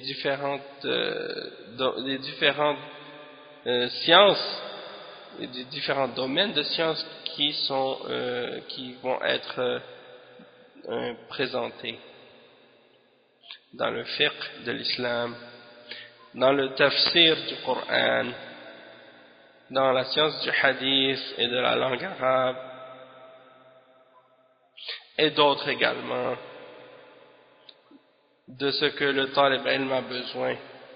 différentes sciences et des différents domaines de sciences qui vont être présentés dans le fiqh de l'islam, dans le tafsir du Coran, dans la science du hadith et de la langue arabe, et d'autres également, de ce que le talib ilm a besoin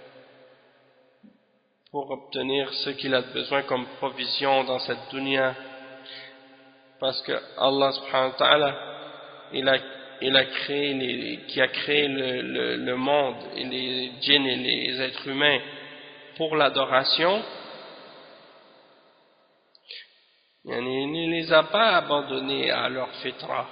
pour obtenir ce qu'il a besoin comme provision dans cette dunya. Parce que Allah subhanahu wa ta'ala, il a créé qui a créé le monde et les djinns et les êtres humains pour l'adoration. Il ne les a pas abandonnés à leur fitra.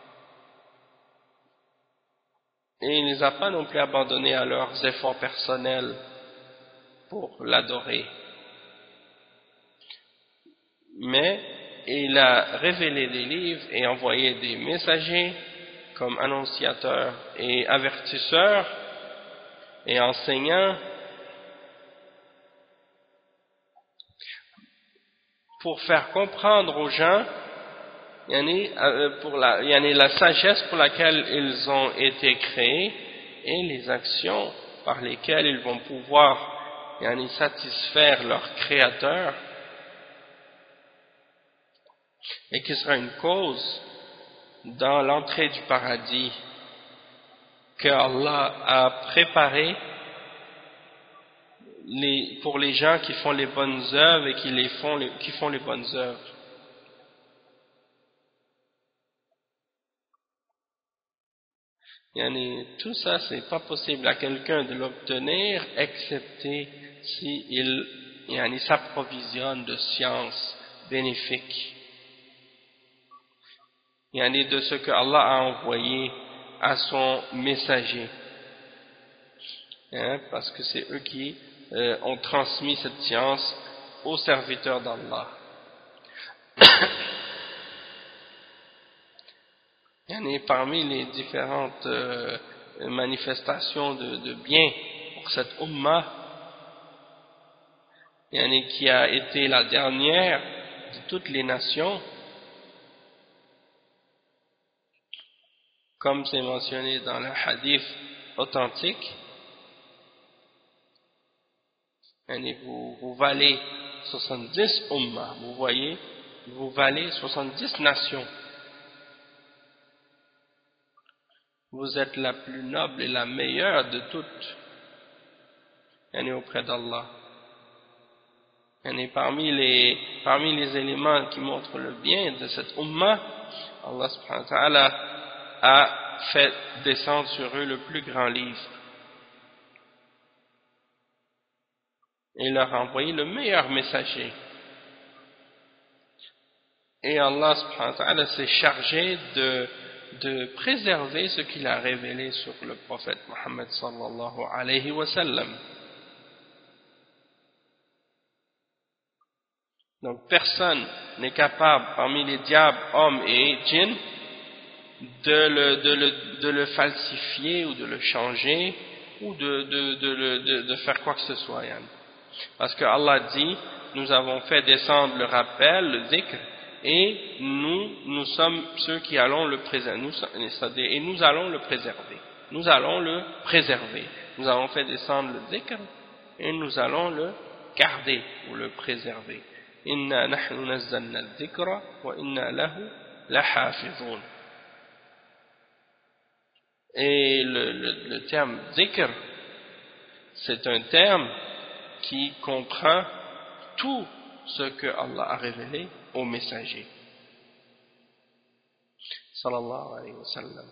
Et il ne les a pas non plus abandonnés à leurs efforts personnels pour l'adorer. Mais il a révélé des livres et envoyé des messagers comme annonciateurs et avertisseurs et enseignants pour faire comprendre aux gens la sagesse pour laquelle ils ont été créés et les actions par lesquelles ils vont pouvoir satisfaire leur créateur et qui sera une cause dans l'entrée du paradis que Allah a préparé pour les gens qui font les bonnes œuvres et qui font les bonnes œuvres. Tout ça, c'est pas possible à quelqu'un de l'obtenir, excepté s'il s'approvisionne de sciences bénéfiques. De ce que Allah a envoyé à son messager. Parce que c'est eux qui ont transmis cette science aux serviteurs d'Allah. Parmi les différentes manifestations de bien pour cette ummah, qui a été la dernière de toutes les nations, comme c'est mentionné dans le hadith authentique, vous valez 70 ummah, vous voyez, vous valez 70 nations. Vous êtes la plus noble et la meilleure de toutes auprès d'Allah. Parmi les éléments qui montrent le bien de cette ummah, Allah subhanahu wa ta'ala a fait descendre sur eux le plus grand livre et leur a envoyé le meilleur messager. Et Allah subhanahu wa ta'ala s'est chargé de préserver ce qu'il a révélé sur le prophète Mohammed sallallahu alayhi wa sallam. Donc personne n'est capable parmi les diables, hommes et djinns de le falsifier ou de le changer ou de faire quoi que ce soit. Parce que Allah dit, nous avons fait descendre le rappel, le dhikr, et nous sommes ceux qui allons le préserver, et nous allons le préserver. Nous allons le préserver. Nous avons fait descendre le dhikr et nous allons le garder ou le préserver. Inna nahnu nazzalna al-dhikra wa inna lahu lahafizun. Et le terme dhikr, c'est un terme qui comprend tout ce que Allah a révélé au messager sallallahu alayhi wa sallam.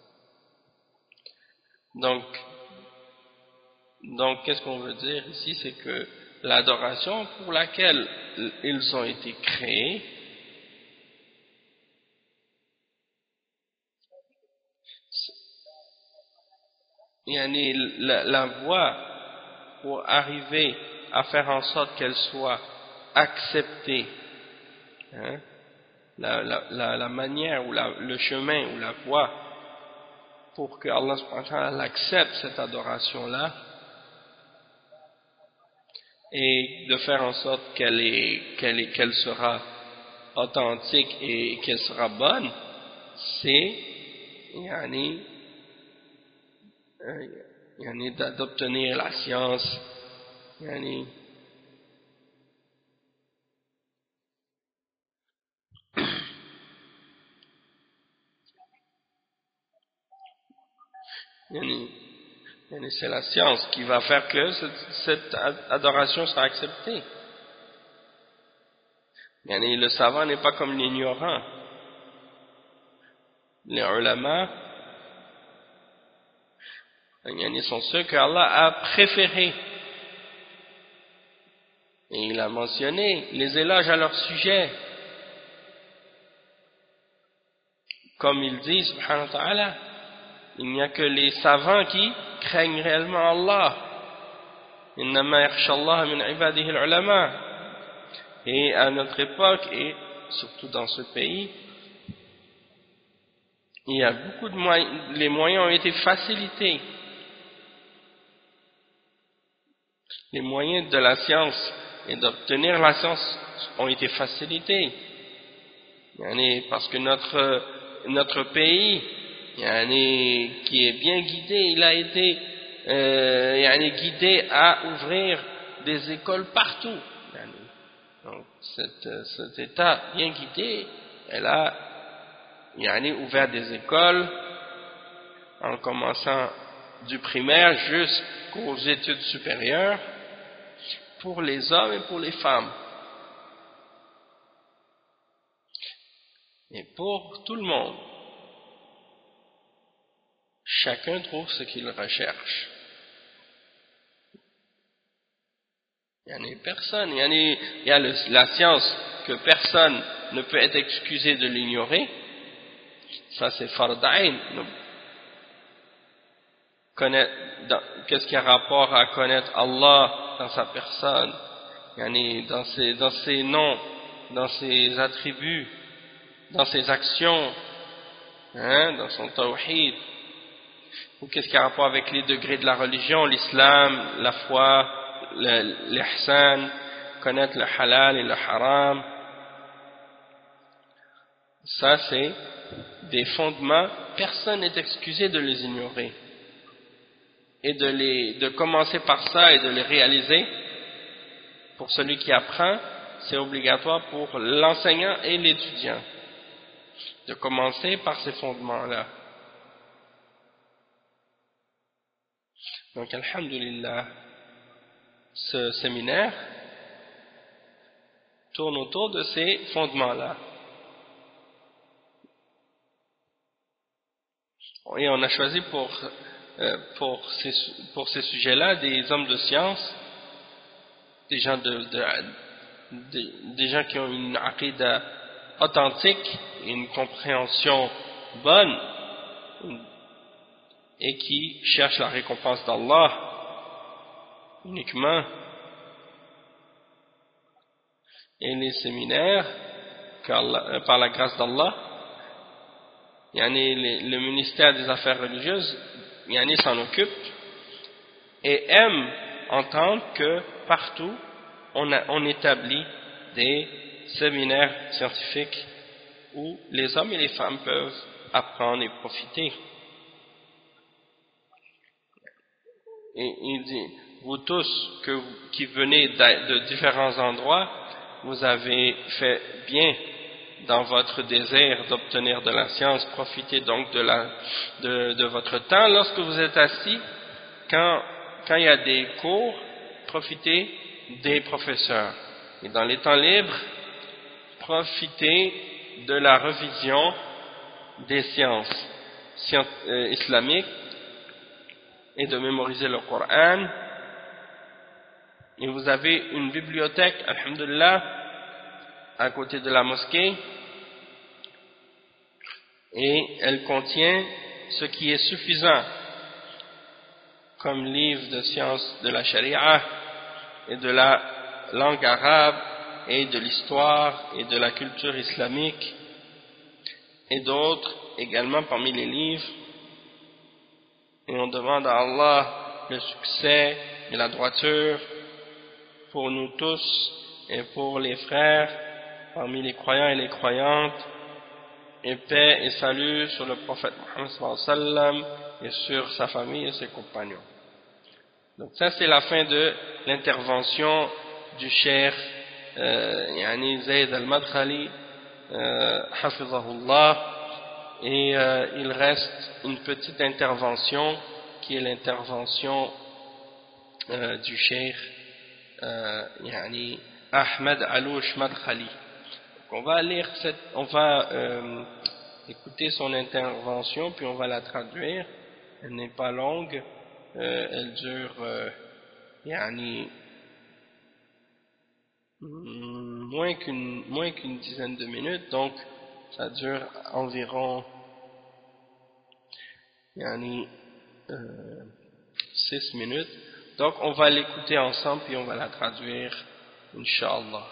Donc qu'est-ce qu'on veut dire ici, c'est que l'adoration pour laquelle ils ont été créés, la voie pour arriver à faire en sorte qu'elle soit acceptée, hein, la manière ou le chemin ou la voie pour que Allah subhanahu wa ta'ala accepte cette adoration-là et de faire en sorte qu'elle sera authentique et qu'elle sera bonne, c'est d'obtenir la science, c'est la science qui va faire que cette adoration sera acceptée. Le savant n'est pas comme l'ignorant. Les ulama sont ceux que Allah a préférés. Et il a mentionné les éloges à leur sujet. Comme il dit, subhanahu wa ta'ala, il n'y a que les savants qui craignent réellement Allah. Innama yakhshallaha min ibadihi al-ulama. Et à notre époque, et surtout dans ce pays, il y a beaucoup de moyens, les moyens ont été facilités. Les moyens de la science et d'obtenir la science ont été facilités. Parce que notre pays, qui est bien guidé, il a été guidé à ouvrir des écoles partout. Donc cet État bien guidé, elle a ouvert des écoles en commençant du primaire jusqu'aux études supérieures pour les hommes et pour les femmes. Et pour tout le monde. Chacun trouve ce qu'il recherche. Personne, il y a la science que personne ne peut être excusé de l'ignorer. Ça c'est fard'ain. Qu'est-ce qui a rapport à connaître Allah dans sa personne, dans ses noms, dans ses attributs, dans ses actions, dans son tawhid, ou qu'est-ce qui a rapport avec les degrés de la religion, l'islam, la foi, l'ihsan, connaître le halal et le haram. Ça c'est des fondements, personne n'est excusé de les ignorer et de commencer par ça et de les réaliser. Pour celui qui apprend, c'est obligatoire pour l'enseignant et l'étudiant de commencer par ces fondements-là. Donc, alhamdulillah, ce séminaire tourne autour de ces fondements-là. et on a choisi pour ces sujets-là des hommes de science, des gens des gens qui ont une aqida authentique et une compréhension bonne et qui cherchent la récompense d'Allah uniquement. Et les séminaires par la grâce d'Allah, le ministère des affaires religieuses s'en occupe et aime entendre que partout on établit des séminaires scientifiques où les hommes et les femmes peuvent apprendre et profiter. Et il dit, vous tous qui venez de différents endroits, vous avez fait bien dans votre désir d'obtenir de la science. Profitez donc de votre temps lorsque vous êtes assis. Quand il y a des cours, profitez des professeurs. Et dans les temps libres, profitez de la revision des sciences islamiques et de mémoriser le Coran. Et vous avez une bibliothèque, alhamdulillah, à côté de la mosquée, et elle contient ce qui est suffisant comme livre de sciences de la charia et de la langue arabe et de l'histoire et de la culture islamique et d'autres également parmi les livres. Et on demande à Allah le succès et la droiture pour nous tous et pour les frères parmi les croyants et les croyantes, et paix et salut sur le prophète Mohammed sallallahu alayhi wa sallam et sur sa famille et ses compagnons. Donc ça c'est la fin de l'intervention du cheikh Zayd al-Madkhali hafizahullah, et il reste une petite intervention qui est l'intervention du cheikh Ahmed Alouche Madkhali. On va écouter son intervention, puis on va la traduire. Elle n'est pas longue, elle dure moins qu'une dizaine de minutes, donc ça dure environ 6 minutes. Donc on va l'écouter ensemble, puis on va la traduire, Inch'Allah.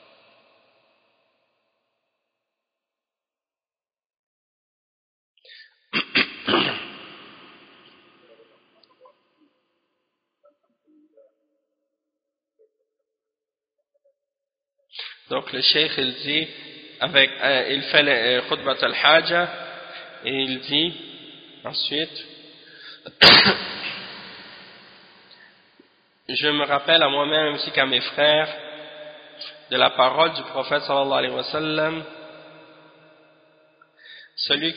Donc le cheikh il dit, il fait le khutbat al-haja et il dit ensuite je me rappelle à moi-même ainsi qu'à mes frères de la parole du prophète sallallahu alayhi wa sallam: celui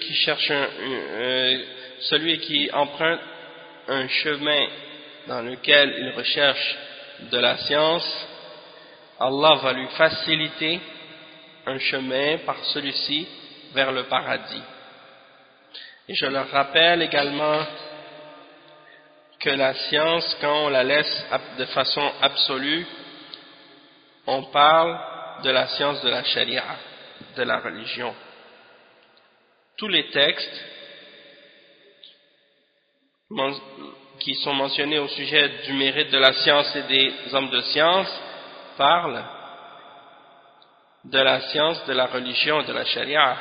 qui emprunte un chemin dans lequel il recherche de la science, Allah va lui faciliter un chemin par celui-ci vers le paradis. Et je leur rappelle également que la science, quand on la laisse de façon absolue, on parle de la science de la charia, de la religion. Tous les textes qui sont mentionnés au sujet du mérite de la science et des hommes de science parlent de la science, de la religion et de la charia.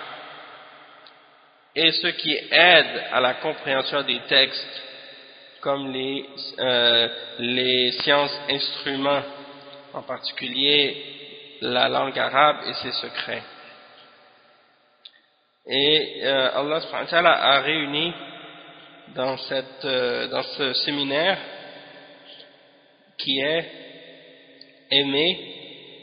Et ce qui aide à la compréhension des textes, comme les sciences instruments, en particulier la langue arabe et ses secrets. Et Allah subhanahu wa ta'ala a réuni dans ce séminaire qui est aimé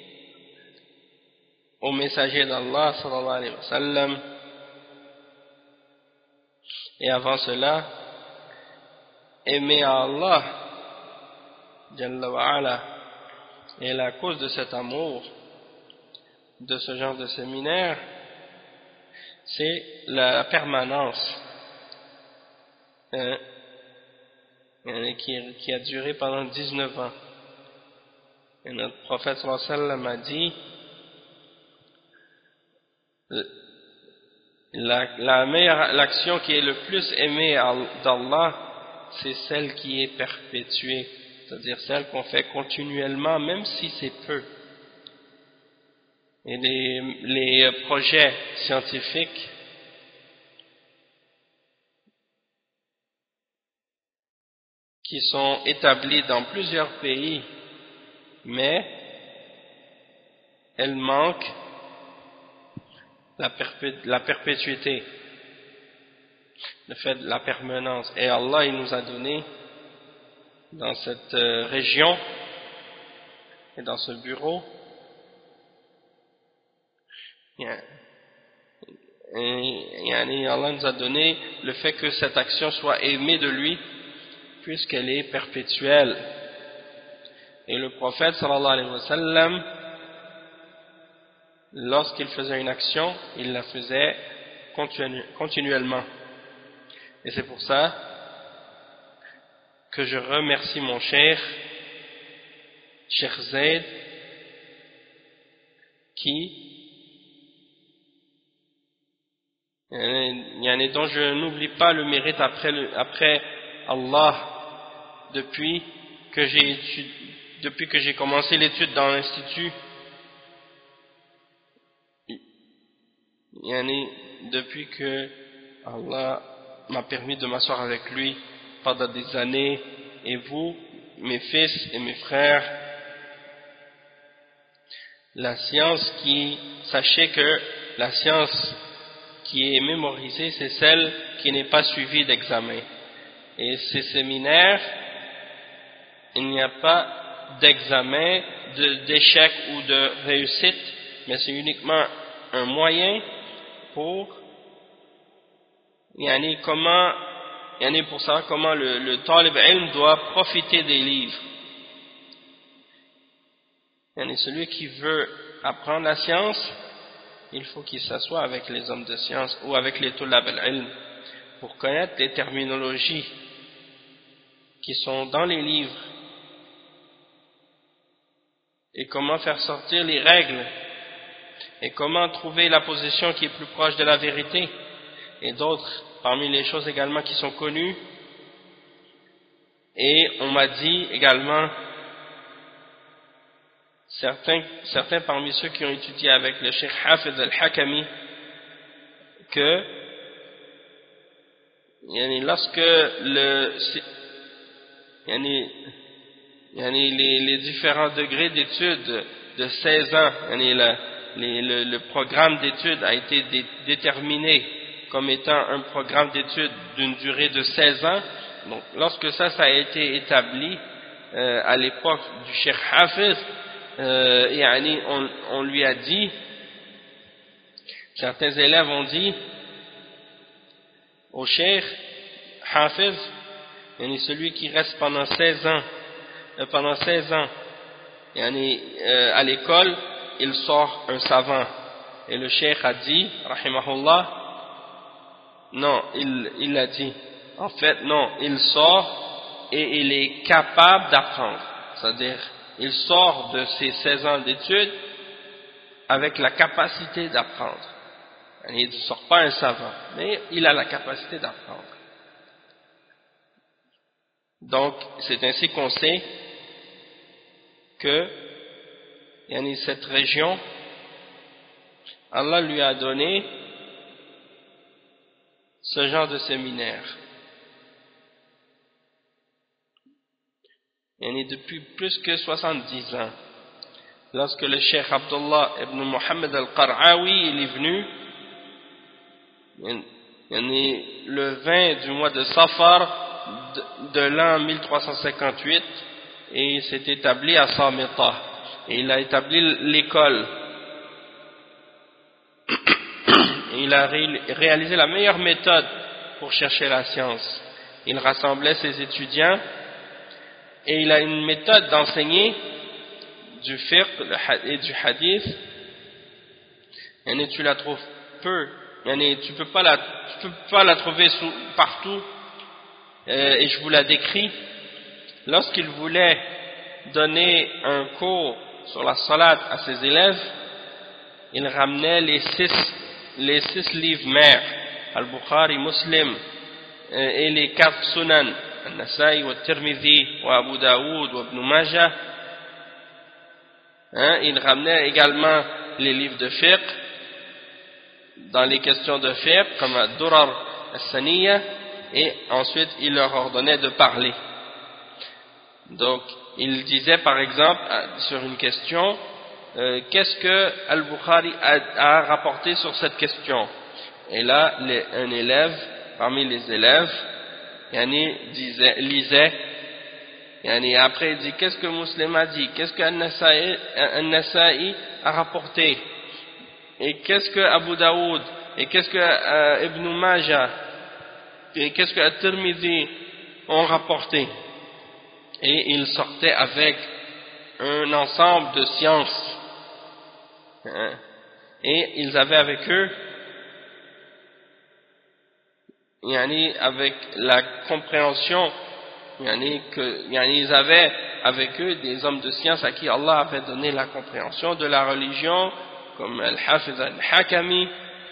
au messager d'Allah sallallahu alayhi wa sallam, et avant cela aimé à Allah Jalla wa Ala. Et la cause de cet amour de ce genre de séminaire, c'est la permanence euh, qui a duré pendant 19 ans. Et notre prophète sallallahu alayhi wa sallam a dit l'action qui est le plus aimée d'Allah, c'est celle qui est perpétuée, c'est-à-dire celle qu'on fait continuellement, même si c'est peu. Et les projets scientifiques qui sont établis dans plusieurs pays, mais elles manquent la perpétuité, le fait de la permanence. Et Allah, il nous a donné dans cette région et dans ce bureau, Allah nous a donné le fait que cette action soit aimée de lui, puisqu'elle est perpétuelle. Et le prophète sallallahu alayhi wa sallam, lorsqu'il faisait une action, il la faisait continuellement. Et c'est pour ça que je remercie mon Cheikh Zaid, dont je n'oublie pas le mérite après Allah, depuis que j'ai commencé l'étude dans l'institut, depuis que Allah m'a permis de m'asseoir avec lui pendant des années, et vous, mes fils et mes frères, sachez que la science qui est mémorisée, c'est celle qui n'est pas suivie d'examen. Et ces séminaires, il n'y a pas d'examen, d'échec ou de réussite, mais c'est uniquement un moyen pour pour savoir comment le talib ilm doit profiter des livres. Celui qui veut apprendre la science, il faut qu'il s'assoie avec les hommes de science ou avec les tulab al-ilm pour connaître les terminologies qui sont dans les livres et comment faire sortir les règles et comment trouver la position qui est plus proche de la vérité, et d'autres parmi les choses également qui sont connues. Et on m'a dit également, certains parmi ceux qui ont étudié avec le Cheikh Hafiz al-Hakami, que lorsque les différents degrés d'études de 16 ans, le programme d'études a été déterminé comme étant un programme d'études d'une durée de 16 ans. Donc, lorsque ça a été établi à l'époque du Cheikh Hafiz, on lui a dit, certains élèves ont dit au Cheikh Hafiz, celui qui reste pendant 16 ans à l'école, il sort un savant. Et le Cheikh a dit, rahimahullah, non, il a dit, en fait, non, il sort et il est capable d'apprendre. C'est-à-dire, il sort de ses 16 ans d'études avec la capacité d'apprendre. Il ne sort pas un savant, mais il a la capacité d'apprendre. Donc, c'est ainsi qu'on sait que cette région, Allah lui a donné ce genre de séminaire. Depuis plus que 70 ans, lorsque le Cheikh Abdullah ibn Muhammad al-Qar'awi il est venu, le 20 du mois de Safar de l'an 1358, et il s'est établi à Samita, et il a établi l'école, et il a réalisé la meilleure méthode pour chercher la science. Il rassemblait ses étudiants, et il a une méthode d'enseigner du fiqh et du hadith, et tu la trouves peu, tu peux pas la trouver partout, et je vous la décris, lorsqu'il voulait donner un cours sur la salat à ses élèves, il ramenait les six livres mères, Al-Bukhari, Muslim, et les 4 sunan, Al-Nasa'i, Al-Tirmidhi, Abu Daoud, Ibn Majah. Il ramenait également les livres de fiqh, dans les questions de fiqh, comme Durar al-Saniyya, et ensuite il leur ordonnait de parler. Donc, il disait par exemple, sur une question, qu'est-ce que Al-Bukhari a rapporté sur cette question? Et là, un élève, parmi les élèves, lisait, après il dit, qu'est-ce que Muslim a dit? Qu'est-ce que An-Nasa'i a rapporté? Et qu'est-ce que Abu Daoud? Et qu'est-ce que Ibn Majah? Et qu'est-ce que At-Tirmidhi ont rapporté? Et ils sortaient avec un ensemble de sciences. Et ils avaient avec eux, avec la compréhension, ils avaient avec eux des hommes de science à qui Allah avait donné la compréhension de la religion, comme Al-Hafiz Al-Hakami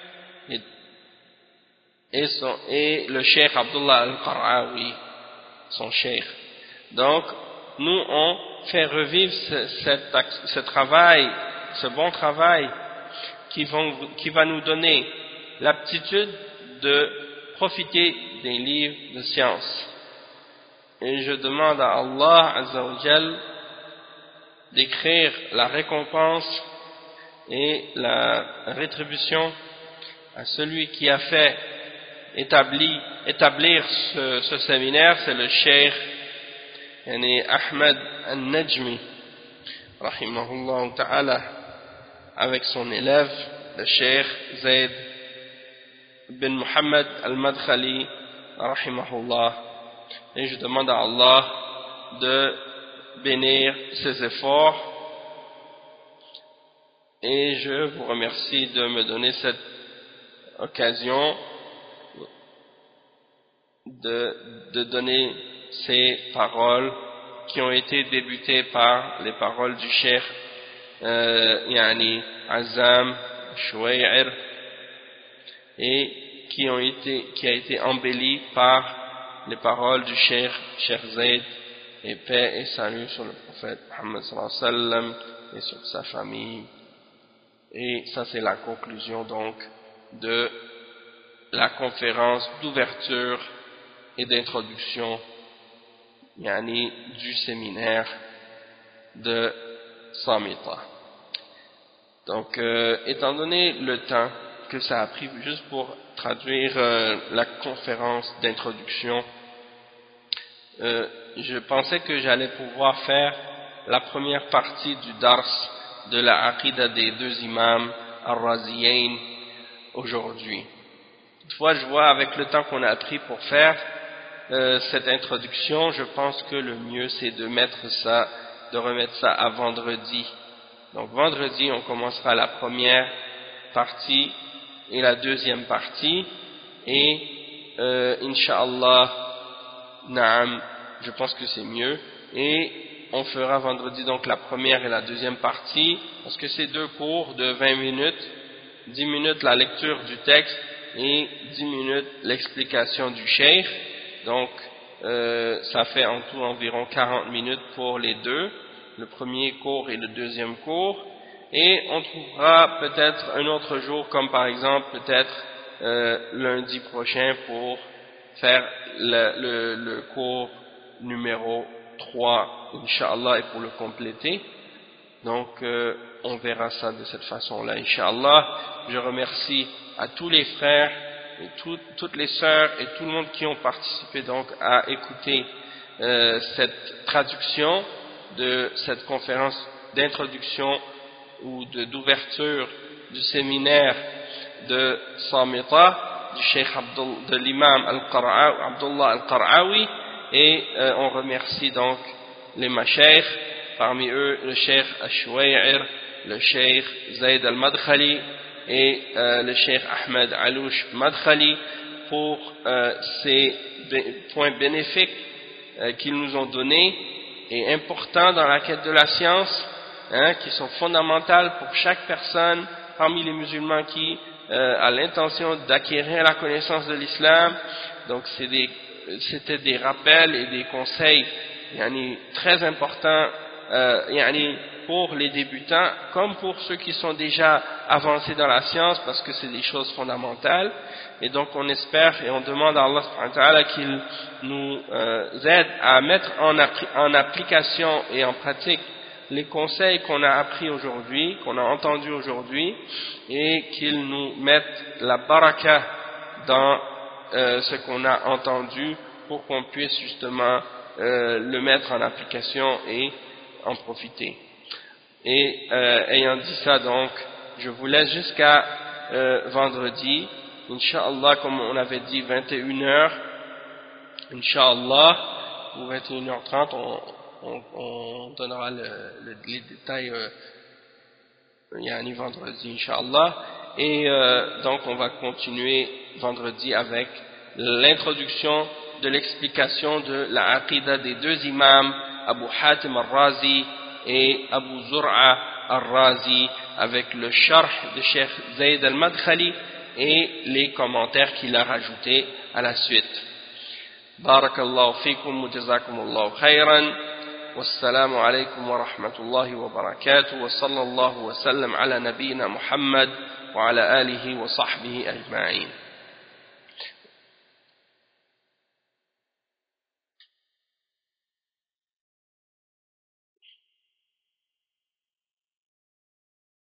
et le Cheikh Abdullah Al-Qar'awi, son cheikh. Donc, nous on fait revivre ce travail, ce bon travail qui va nous donner l'aptitude de profiter des livres de science. Et je demande à Allah Azza wa Jal d'écrire la récompense et la rétribution à celui qui a fait établir ce séminaire, c'est le Cheikh Ahmed Al-Najmi rahimahullah ta'ala, avec son élève le Cheikh Zayd bin Muhammad Al-Madkhali rahimahullah. Et je demande à Allah de bénir ses efforts, et je vous remercie de me donner cette occasion de donner ces paroles qui ont été débutées par les paroles du Cheikh Azam Chouaïr, et qui a été embellie par les paroles du Cheikh Zayd, et paix et salut sur le prophète Muhammad sallallahu alayhi wa sallam et sur sa famille. Et ça, c'est la conclusion donc de la conférence d'ouverture et d'introduction du séminaire de Samita. Donc, étant donné le temps que ça a pris juste pour traduire la conférence d'introduction, je pensais que j'allais pouvoir faire la première partie du dars de la Aqidah des 2 imams Ar-Raziyayn aujourd'hui. Toutefois, je vois avec le temps qu'on a pris pour faire cette introduction, je pense que le mieux c'est de remettre ça à vendredi. Donc vendredi, on commencera la première partie et la deuxième partie, et Inch'Allah, Naam, je pense que c'est mieux, et on fera vendredi donc la première et la deuxième partie, parce que c'est 2 cours de 20 minutes, 10 minutes la lecture du texte et 10 minutes l'explication du cheikh. Donc ça fait en tout environ 40 minutes pour les deux, le premier cours et le deuxième cours, et on trouvera peut-être un autre jour, comme par exemple peut-être lundi prochain, pour faire le cours numéro 3, Inch'Allah, et pour le compléter. Donc on verra ça de cette façon-là, Inch'Allah. Je remercie à tous les frères et toutes les sœurs et tout le monde qui ont participé donc à écouter cette traduction de cette conférence d'introduction ou d'ouverture du séminaire de Samita du Cheikh de l'imam Abdullah Al-Qar'awi, et on remercie donc les mashaykh, parmi eux le Cheikh Al-Chouaïr, le Cheikh Zayd Al-Madkhali et le Cheikh Ahmed Alouche Madkhali, pour ces points bénéfiques qu'ils nous ont donnés et importants dans la quête de la science, qui sont fondamentales pour chaque personne parmi les musulmans qui a l'intention d'acquérir la connaissance de l'islam. Donc c'était des rappels et des conseils très importants pour les débutants comme pour ceux qui sont déjà avancés dans la science, parce que c'est des choses fondamentales. Et donc on espère et on demande à Allah subhanahu wa ta'ala qu'il nous aide à mettre en application et en pratique les conseils qu'on a appris aujourd'hui, qu'on a entendus aujourd'hui, et qu'il nous mette la baraka dans ce qu'on a entendu pour qu'on puisse justement le mettre en application et en profiter. Et ayant dit ça, donc je vous laisse jusqu'à vendredi, Inch'Allah, comme on avait dit 21h, Inch'Allah, ou 21h30, on donnera les détails vendredi, Inch'Allah. Et donc on va continuer vendredi avec l'introduction de l'explication de la aqidah des deux imams, Abu Hatim al-Razi et Abu Zur'a al-Razi, avec le sharh de Cheikh Zayd al-Madkhali et les commentaires qu'il a rajoutés à la suite. Barakallahu fikum wa jazakumullahu khayran. Wassalamu alaykum wa rahmatullahi wa barakatuh, wa sallallahu wa sallam ala nabiyyina Muhammad wa ala alihi wa sahbihi ajma'in.